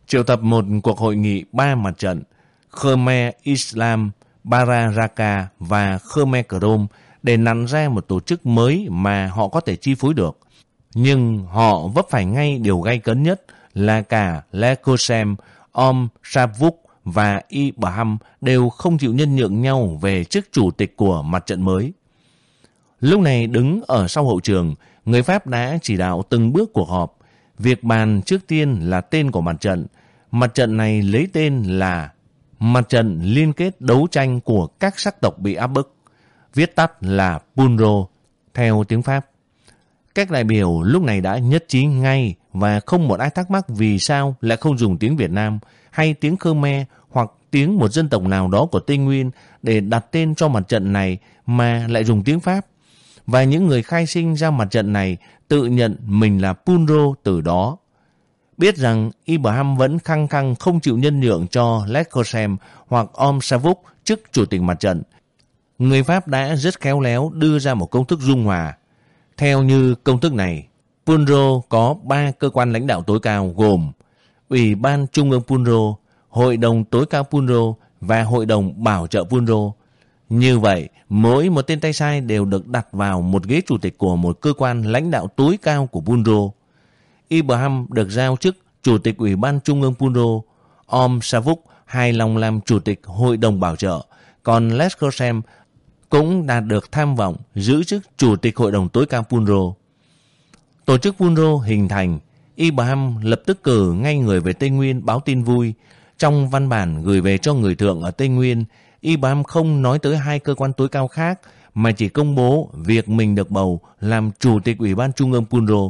triệu tập một cuộc hội nghị ba mặt trận Khmer Islam, Baraka và Khmer Krom để nặn ra một tổ chức mới mà họ có thể chi phối được. Nhưng họ vấp phải ngay điều gay cấn nhất là cả Le Khosem, Om Savuk và Ibrahim đều không chịu nhân nhượng nhau về chức chủ tịch của mặt trận mới. Lúc này đứng ở sau hậu trường, người Pháp đã chỉ đạo từng bước cuộc họp. Việc bàn trước tiên là tên của mặt trận. Mặt trận này lấy tên là Mặt trận Liên kết Đấu tranh của các sắc tộc bị áp bức, viết tắt là Punro theo tiếng Pháp. Các đại biểu lúc này đã nhất trí ngay và không một ai thắc mắc vì sao lại không dùng tiếng Việt Nam hay tiếng Khmer hoặc tiếng một dân tộc nào đó của Tây Nguyên để đặt tên cho mặt trận này mà lại dùng tiếng Pháp. Và những người khai sinh ra mặt trận này tự nhận mình là Punro từ đó. Biết rằng Ibrahim vẫn khăng khăng không chịu nhân nhượng cho Le Khosem hoặc Om Savuk chức chủ tịch mặt trận, người Pháp đã rất khéo léo đưa ra một công thức dung hòa. Theo như công thức này, Punro có ba cơ quan lãnh đạo tối cao gồm Ủy ban Trung ương Punro, Hội đồng tối cao Punro và Hội đồng bảo trợ Punro. Như vậy, mỗi một tên tay sai đều được đặt vào một ghế chủ tịch của một cơ quan lãnh đạo tối cao của Punro. Ibrahim được giao chức chủ tịch Ủy ban Trung ương Punro, Om Savuk hài lòng làm chủ tịch Hội đồng bảo trợ, còn Le Khosem cũng đạt được tham vọng giữ chức chủ tịch Hội đồng tối cao Punro. Tổ chức Punro hình thành, Ibrahim lập tức cử ngay người về Tây Nguyên báo tin vui. Trong văn bản gửi về cho người thượng ở Tây Nguyên, Ibrahim không nói tới hai cơ quan tối cao khác mà chỉ công bố việc mình được bầu làm chủ tịch Ủy ban Trung ương Punro.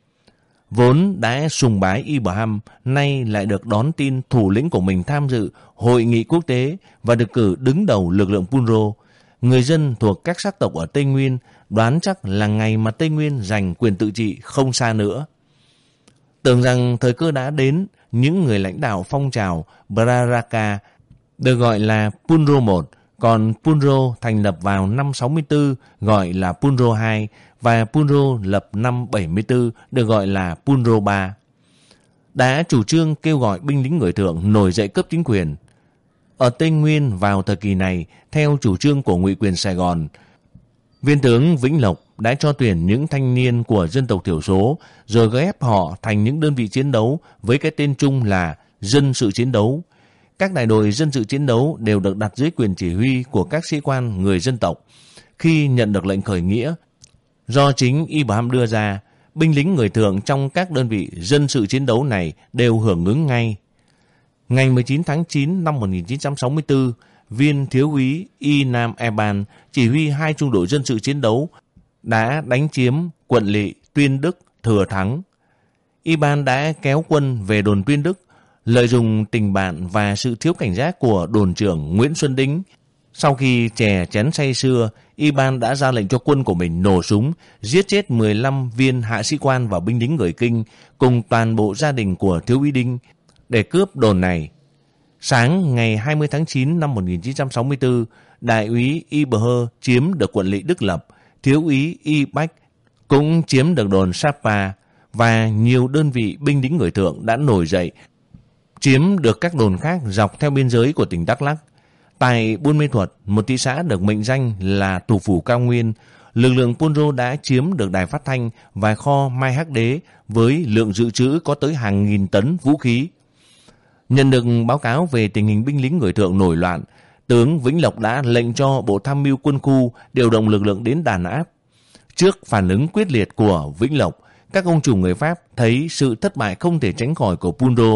Vốn đã sùng bái Ibrahim, nay lại được đón tin thủ lĩnh của mình tham dự hội nghị quốc tế và được cử đứng đầu lực lượng Punro. Người dân thuộc các sắc tộc ở Tây Nguyên đoán chắc là ngày mà Tây Nguyên giành quyền tự trị không xa nữa. Tưởng rằng thời cơ đã đến, những người lãnh đạo phong trào Baraka được gọi là Punro một, còn Punro thành lập vào năm sáu mươi tư gọi là Punro hai và Punro lập năm bảy mươi tư được gọi là Punro ba. Đã chủ trương kêu gọi binh lính người thượng nổi dậy cấp chính quyền. Ở Tây Nguyên vào thời kỳ này, theo chủ trương của Ngụy quyền Sài Gòn, viên tướng Vĩnh Lộc đã cho tuyển những thanh niên của dân tộc thiểu số rồi ghép họ thành những đơn vị chiến đấu với cái tên chung là dân sự chiến đấu. Các đại đội dân sự chiến đấu đều được đặt dưới quyền chỉ huy của các sĩ quan người dân tộc. Khi nhận được lệnh khởi nghĩa do chính Ibrahim đưa ra, binh lính người thượng trong các đơn vị dân sự chiến đấu này đều hưởng ứng ngay. Ngày mười chín tháng chín năm một nghìn chín trăm sáu mươi tư, viên thiếu úy Y Nam Eban chỉ huy hai trung đội dân sự chiến đấu đã đánh chiếm quận lỵ Tuyên Đức thừa thắng. Eban đã kéo quân về đồn Tuyên Đức, lợi dụng tình bạn và sự thiếu cảnh giác của đồn trưởng Nguyễn Xuân Đính. Sau khi chè chén say sưa, Eban đã ra lệnh cho quân của mình nổ súng, giết chết mười lăm viên hạ sĩ quan và binh lính người Kinh cùng toàn bộ gia đình của thiếu úy Đinh để cướp đồn này. Sáng ngày hai mươi tháng chín năm một nghìn chín trăm sáu mươi tư, đại úy Y Bờ Hơ chiếm được quận lỵ Đức Lập, thiếu úy Y Bách cũng chiếm được đồn Sapa và nhiều đơn vị binh lính người thượng đã nổi dậy chiếm được các đồn khác dọc theo biên giới của tỉnh Đắk Lắk. Tại Buôn Mê Thuột, một thị xã được mệnh danh là thủ phủ cao nguyên, lực lượng Punro đã chiếm được đài phát thanh và kho Mai Hắc Đế với lượng dự trữ có tới hàng nghìn tấn vũ khí. Nhận được báo cáo về tình hình binh lính người thượng nổi loạn, tướng Vĩnh Lộc đã lệnh cho Bộ Tham mưu Quân khu điều động lực lượng đến đàn áp. Trước phản ứng quyết liệt của Vĩnh Lộc, các ông chủ người Pháp thấy sự thất bại không thể tránh khỏi của Punro.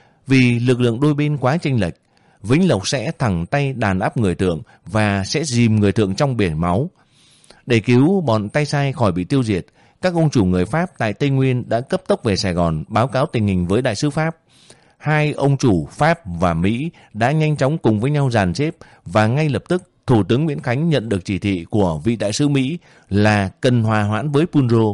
Vì lực lượng đôi bên quá chênh lệch, Vĩnh Lộc sẽ thẳng tay đàn áp người thượng và sẽ dìm người thượng trong biển máu. Để cứu bọn tay sai khỏi bị tiêu diệt, các ông chủ người Pháp tại Tây Nguyên đã cấp tốc về Sài Gòn báo cáo tình hình với đại sứ Pháp. Hai ông chủ Pháp và Mỹ đã nhanh chóng cùng với nhau dàn xếp và ngay lập tức Thủ tướng Nguyễn Khánh nhận được chỉ thị của vị đại sứ Mỹ là cần hòa hoãn với Punro.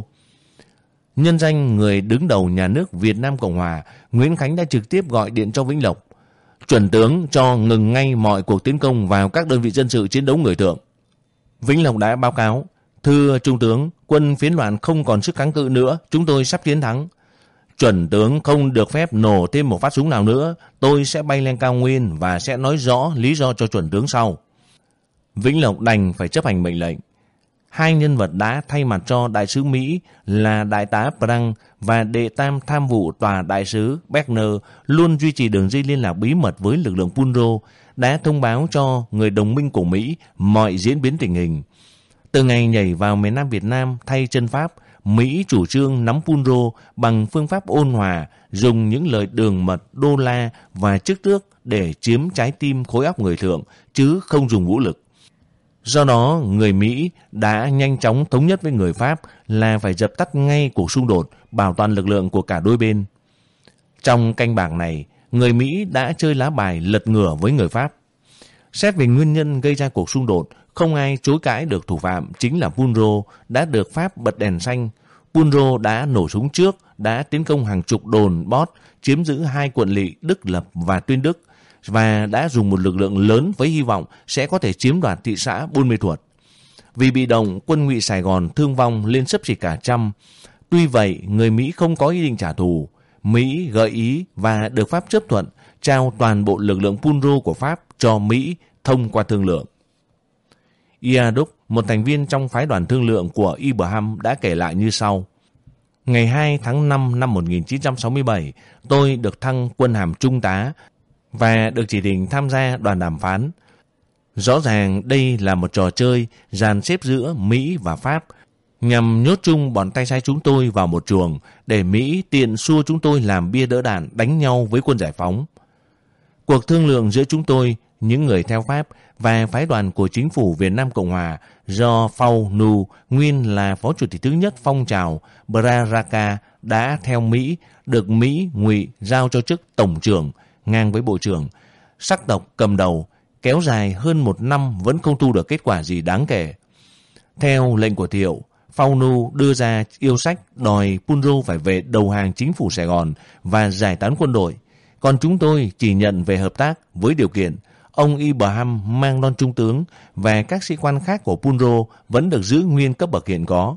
Nhân danh người đứng đầu nhà nước Việt Nam Cộng Hòa, Nguyễn Khánh đã trực tiếp gọi điện cho Vĩnh Lộc, chuẩn tướng cho ngừng ngay mọi cuộc tiến công vào các đơn vị dân sự chiến đấu người thượng. Vĩnh Lộc đã báo cáo, thưa Trung tướng, quân phiến loạn không còn sức kháng cự nữa, chúng tôi sắp chiến thắng. Chuẩn tướng không được phép nổ thêm một phát súng nào nữa. Tôi sẽ bay lên cao nguyên và sẽ nói rõ lý do cho chuẩn tướng sau. Vĩnh Lộc đành phải chấp hành mệnh lệnh. Hai nhân vật đã thay mặt cho đại sứ Mỹ là đại tá Prang và đệ tam tham vụ tòa đại sứ Berner luôn duy trì đường dây liên lạc bí mật với lực lượng Punro, đã thông báo cho người đồng minh của Mỹ mọi diễn biến tình hình. Từ ngày nhảy vào miền Nam Việt Nam thay chân Pháp, Mỹ chủ trương nắm Punro bằng phương pháp ôn hòa, dùng những lời đường mật, đô la và chức tước để chiếm trái tim khối óc người thượng, chứ không dùng vũ lực. Do đó, người Mỹ đã nhanh chóng thống nhất với người Pháp là phải dập tắt ngay cuộc xung đột, bảo toàn lực lượng của cả đôi bên. Trong canh bạc này, người Mỹ đã chơi lá bài lật ngửa với người Pháp. Xét về nguyên nhân gây ra cuộc xung đột, không ai chối cãi được thủ phạm chính là Punro đã được Pháp bật đèn xanh. Punro đã nổ súng trước, đã tiến công hàng chục đồn bót, chiếm giữ hai quận lỵ Đức Lập và Tuyên Đức, và đã dùng một lực lượng lớn với hy vọng sẽ có thể chiếm đoạt thị xã Buôn Mê Thuột. Vì bị động, quân ngụy Sài Gòn thương vong lên xấp xỉ cả trăm. Tuy vậy, người Mỹ không có ý định trả thù. Mỹ gợi ý và được Pháp chấp thuận trao toàn bộ lực lượng Punro của Pháp cho Mỹ thông qua thương lượng. Iaduk, một thành viên trong phái đoàn thương lượng của Ibrahim, đã kể lại như sau. Ngày hai tháng năm năm một nghìn chín trăm sáu mươi bảy, tôi được thăng quân hàm trung tá và được chỉ định tham gia đoàn đàm phán. Rõ ràng đây là một trò chơi dàn xếp giữa Mỹ và Pháp nhằm nhốt chung bọn tay sai chúng tôi vào một chuồng để Mỹ tiện xua chúng tôi làm bia đỡ đạn đánh nhau với quân giải phóng. Cuộc thương lượng giữa chúng tôi, những người theo Pháp và phái đoàn của chính phủ Việt Nam Cộng Hòa do Phao Nu, nguyên là phó chủ tịch thứ nhất phong trào Baraka, đã theo Mỹ, được Mỹ ngụy giao cho chức tổng trưởng ngang với bộ trưởng, sắc tộc cầm đầu, kéo dài hơn một năm vẫn không thu được kết quả gì đáng kể. Theo lệnh của Thiệu, Phao Nu đưa ra yêu sách đòi Punro phải về đầu hàng chính phủ Sài Gòn và giải tán quân đội, còn chúng tôi chỉ nhận về hợp tác với điều kiện ông Ibrahim mang non trung tướng và các sĩ quan khác của Punro vẫn được giữ nguyên cấp bậc hiện có.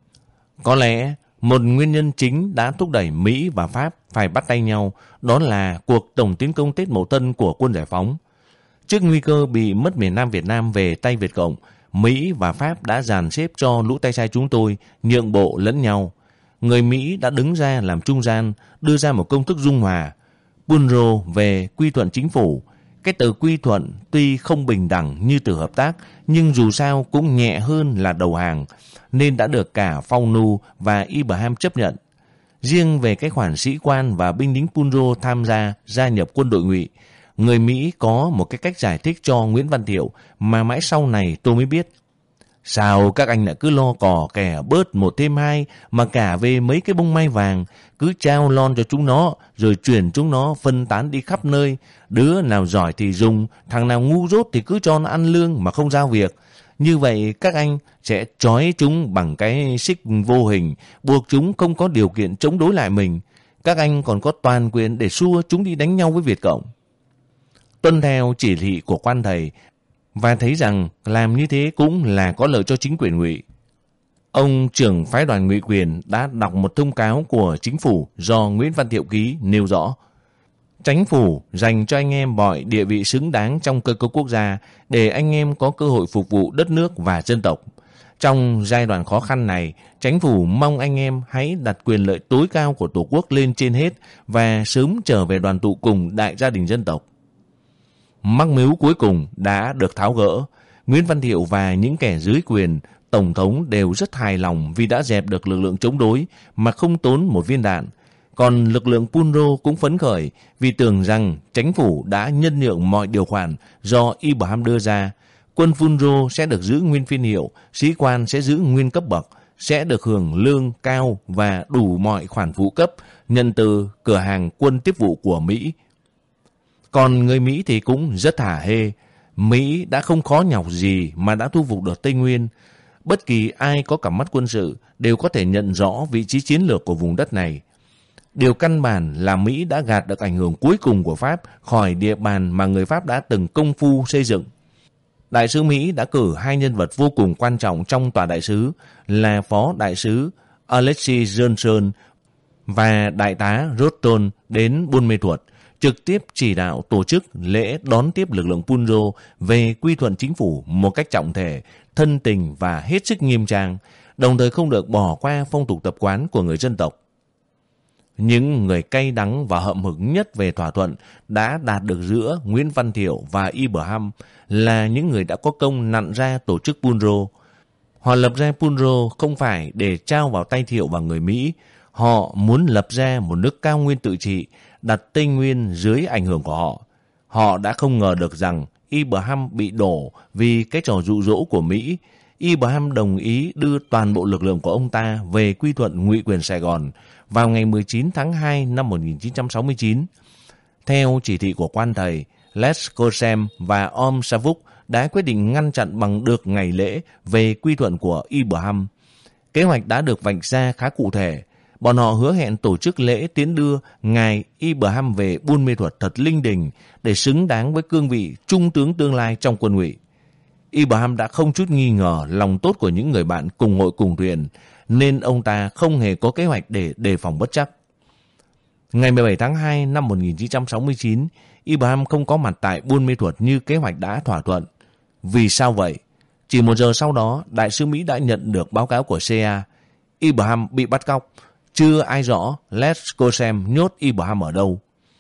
Có lẽ một nguyên nhân chính đã thúc đẩy Mỹ và Pháp phải bắt tay nhau, đó là cuộc tổng tiến công Tết Mậu Thân của quân giải phóng. Trước nguy cơ bị mất miền Nam Việt Nam về tay Việt Cộng, Mỹ và Pháp đã dàn xếp cho lũ tay sai chúng tôi nhượng bộ lẫn nhau. Người Mỹ đã đứng ra làm trung gian, đưa ra một công thức dung hòa. Punro về quy thuận chính phủ. Cái từ quy thuận tuy không bình đẳng như từ hợp tác, nhưng dù sao cũng nhẹ hơn là đầu hàng, nên đã được cả Phao Nu và Ibrahim chấp nhận. Riêng về cái khoản sĩ quan và binh lính Punro tham gia gia nhập quân đội ngụy, người Mỹ có một cái cách giải thích cho Nguyễn Văn Thiệu mà mãi sau này tôi mới biết. Sao các anh lại cứ lo cò kẻ bớt một thêm hai mà cả về mấy cái bông mai vàng, cứ trao lon cho chúng nó rồi chuyển chúng nó phân tán đi khắp nơi. Đứa nào giỏi thì dùng, thằng nào ngu dốt thì cứ cho nó ăn lương mà không giao việc. Như vậy các anh sẽ trói chúng bằng cái xích vô hình, buộc chúng không có điều kiện chống đối lại mình. Các anh còn có toàn quyền để xua chúng đi đánh nhau với Việt Cộng. Tuân theo chỉ thị của quan thầy và thấy rằng làm như thế cũng là có lợi cho chính quyền ngụy. Ông trưởng phái đoàn ngụy quyền đã đọc một thông cáo của chính phủ do Nguyễn Văn Thiệu ký, nêu rõ: Chánh phủ dành cho anh em mọi địa vị xứng đáng trong cơ cấu quốc gia để anh em có cơ hội phục vụ đất nước và dân tộc. Trong giai đoạn khó khăn này, Chánh phủ mong anh em hãy đặt quyền lợi tối cao của Tổ quốc lên trên hết và sớm trở về đoàn tụ cùng đại gia đình dân tộc. Mắc mếu cuối cùng đã được tháo gỡ. Nguyễn Văn Thiệu và những kẻ dưới quyền, Tổng thống đều rất hài lòng vì đã dẹp được lực lượng chống đối mà không tốn một viên đạn. Còn lực lượng Punro cũng phấn khởi vì tưởng rằng Chánh phủ đã nhân nhượng mọi điều khoản do Ibrahim đưa ra. Quân Punro sẽ được giữ nguyên phiên hiệu, sĩ quan sẽ giữ nguyên cấp bậc, sẽ được hưởng lương cao và đủ mọi khoản phụ cấp nhận từ cửa hàng quân tiếp vụ của Mỹ. Còn người Mỹ thì cũng rất hả hê. Mỹ đã không khó nhọc gì mà đã thu phục được Tây Nguyên. Bất kỳ ai có cặp mắt quân sự đều có thể nhận rõ vị trí chiến lược của vùng đất này. Điều căn bản là Mỹ đã gạt được ảnh hưởng cuối cùng của Pháp khỏi địa bàn mà người Pháp đã từng công phu xây dựng. Đại sứ Mỹ đã cử hai nhân vật vô cùng quan trọng trong tòa đại sứ là Phó Đại sứ Alexis Johnson và đại tá Roston đến Buôn Mê Thuột, trực tiếp chỉ đạo tổ chức lễ đón tiếp lực lượng Punro về quy thuận chính phủ một cách trọng thể, thân tình và hết sức nghiêm trang, đồng thời không được bỏ qua phong tục tập quán của người dân tộc. Những người cay đắng và hậm hực nhất về thỏa thuận đã đạt được giữa Nguyễn Văn Thiệu và Ibrahim là những người đã có công nặn ra tổ chức Punro. Họ lập ra Punro không phải để trao vào tay Thiệu và người Mỹ. Họ muốn lập ra một nước cao nguyên tự trị, đặt Tây Nguyên dưới ảnh hưởng của họ. Họ đã không ngờ được rằng Ibrahim bị đổ vì cái trò dụ dỗ của Mỹ. Ibrahim đồng ý đưa toàn bộ lực lượng của ông ta về quy thuận ngụy quyền Sài Gòn vào ngày mười chín tháng hai năm một nghìn chín trăm sáu mươi chín. Theo chỉ thị của quan thầy, Les Cosem và Om Savuk đã quyết định ngăn chặn bằng được ngày lễ về quy thuận của Ibrahim. Kế hoạch đã được vạch ra khá cụ thể. Bọn họ hứa hẹn tổ chức lễ tiến đưa ngài Ibrahim về Buôn Mê Thuột thật linh đình để xứng đáng với cương vị trung tướng tương lai trong quân ngụy. Ibrahim đã không chút nghi ngờ lòng tốt của những người bạn cùng hội cùng thuyền, nên ông ta không hề có kế hoạch để đề phòng bất trắc. Ngày mười bảy tháng hai năm một nghìn chín trăm sáu mươi chín, Ibrahim không có mặt tại Buôn Mê Thuột như kế hoạch đã thỏa thuận. Vì sao vậy? Chỉ một giờ sau đó, đại sứ Mỹ đã nhận được báo cáo của xê a. Ibrahim bị bắt cóc. Chưa ai rõ Les Cosem nhốt Ibrahim ở đâu.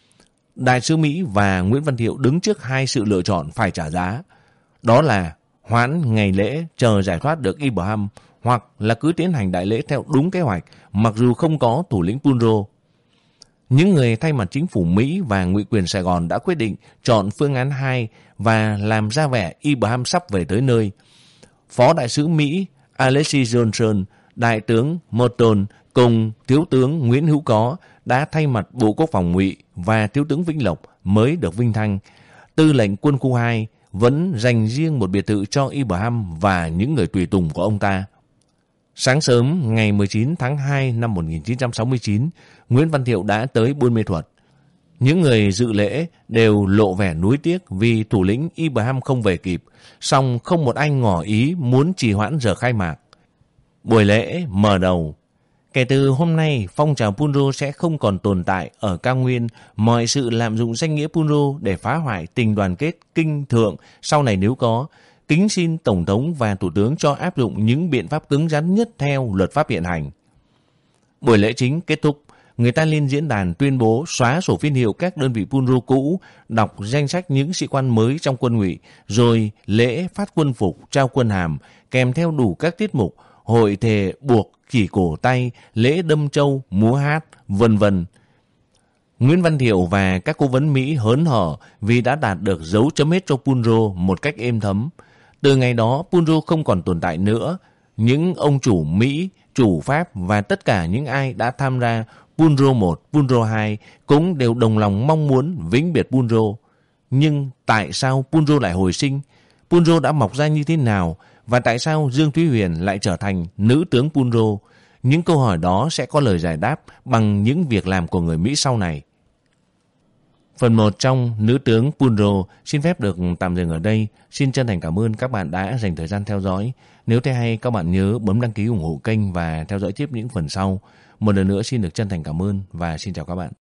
Đại sứ Mỹ và Nguyễn Văn Thiệu đứng trước hai sự lựa chọn phải trả giá. Đó là hoãn ngày lễ chờ giải thoát được Ibrahim, hoặc là cứ tiến hành đại lễ theo đúng kế hoạch mặc dù không có thủ lĩnh Punro. Những người thay mặt chính phủ Mỹ và ngụy quyền Sài Gòn đã quyết định chọn phương án hai và làm ra vẻ Ibrahim sắp về tới nơi. Phó đại sứ Mỹ Alexis Johnson, đại tướng Morton cùng thiếu tướng Nguyễn Hữu Có đã thay mặt Bộ Quốc phòng ngụy và thiếu tướng Vĩnh Lộc mới được vinh thăng. Tư lệnh quân khu hai vẫn dành riêng một biệt thự cho Ibrahim và những người tùy tùng của ông ta. Sáng sớm ngày mười chín tháng hai năm một nghìn chín trăm sáu mươi chín, Nguyễn Văn Thiệu đã tới Buôn Mê Thuột. Những người dự lễ đều lộ vẻ nuối tiếc vì thủ lĩnh Ibrahim không về kịp, song không một ai ngỏ ý muốn trì hoãn giờ khai mạc. Buổi lễ mở đầu. Kể từ hôm nay, phong trào Punro sẽ không còn tồn tại ở cao nguyên. Mọi sự lạm dụng danh nghĩa Punro để phá hoại tình đoàn kết kinh thượng sau này nếu có, kính xin Tổng thống và Thủ tướng cho áp dụng những biện pháp cứng rắn nhất theo luật pháp hiện hành. Buổi lễ chính kết thúc, người ta lên diễn đàn tuyên bố xóa sổ phiên hiệu các đơn vị Punro cũ, đọc danh sách những sĩ quan mới trong quân ngụy, rồi lễ phát quân phục, trao quân hàm, kèm theo đủ các tiết mục, hội thề buộc chỉ cổ tay, lễ đâm châu, múa hát, vân vân. Nguyễn Văn Thiệu và các cố vấn Mỹ hớn hở vì đã đạt được dấu chấm hết cho Punro một cách êm thấm. Từ ngày đó, Punro không còn tồn tại nữa. Những ông chủ Mỹ, chủ Pháp và tất cả những ai đã tham gia Punro một, Punro hai cũng đều đồng lòng mong muốn vĩnh biệt Punro. Nhưng tại sao Punro lại hồi sinh? Punro đã mọc ra như thế nào? Và tại sao Dương Thúy Huyền lại trở thành nữ tướng Punro? Những câu hỏi đó sẽ có lời giải đáp bằng những việc làm của người Mỹ sau này. Phần một trong Nữ tướng Punro xin phép được tạm dừng ở đây. Xin chân thành cảm ơn các bạn đã dành thời gian theo dõi. Nếu thấy hay, các bạn nhớ bấm đăng ký ủng hộ kênh và theo dõi tiếp những phần sau. Một lần nữa xin được chân thành cảm ơn và xin chào các bạn.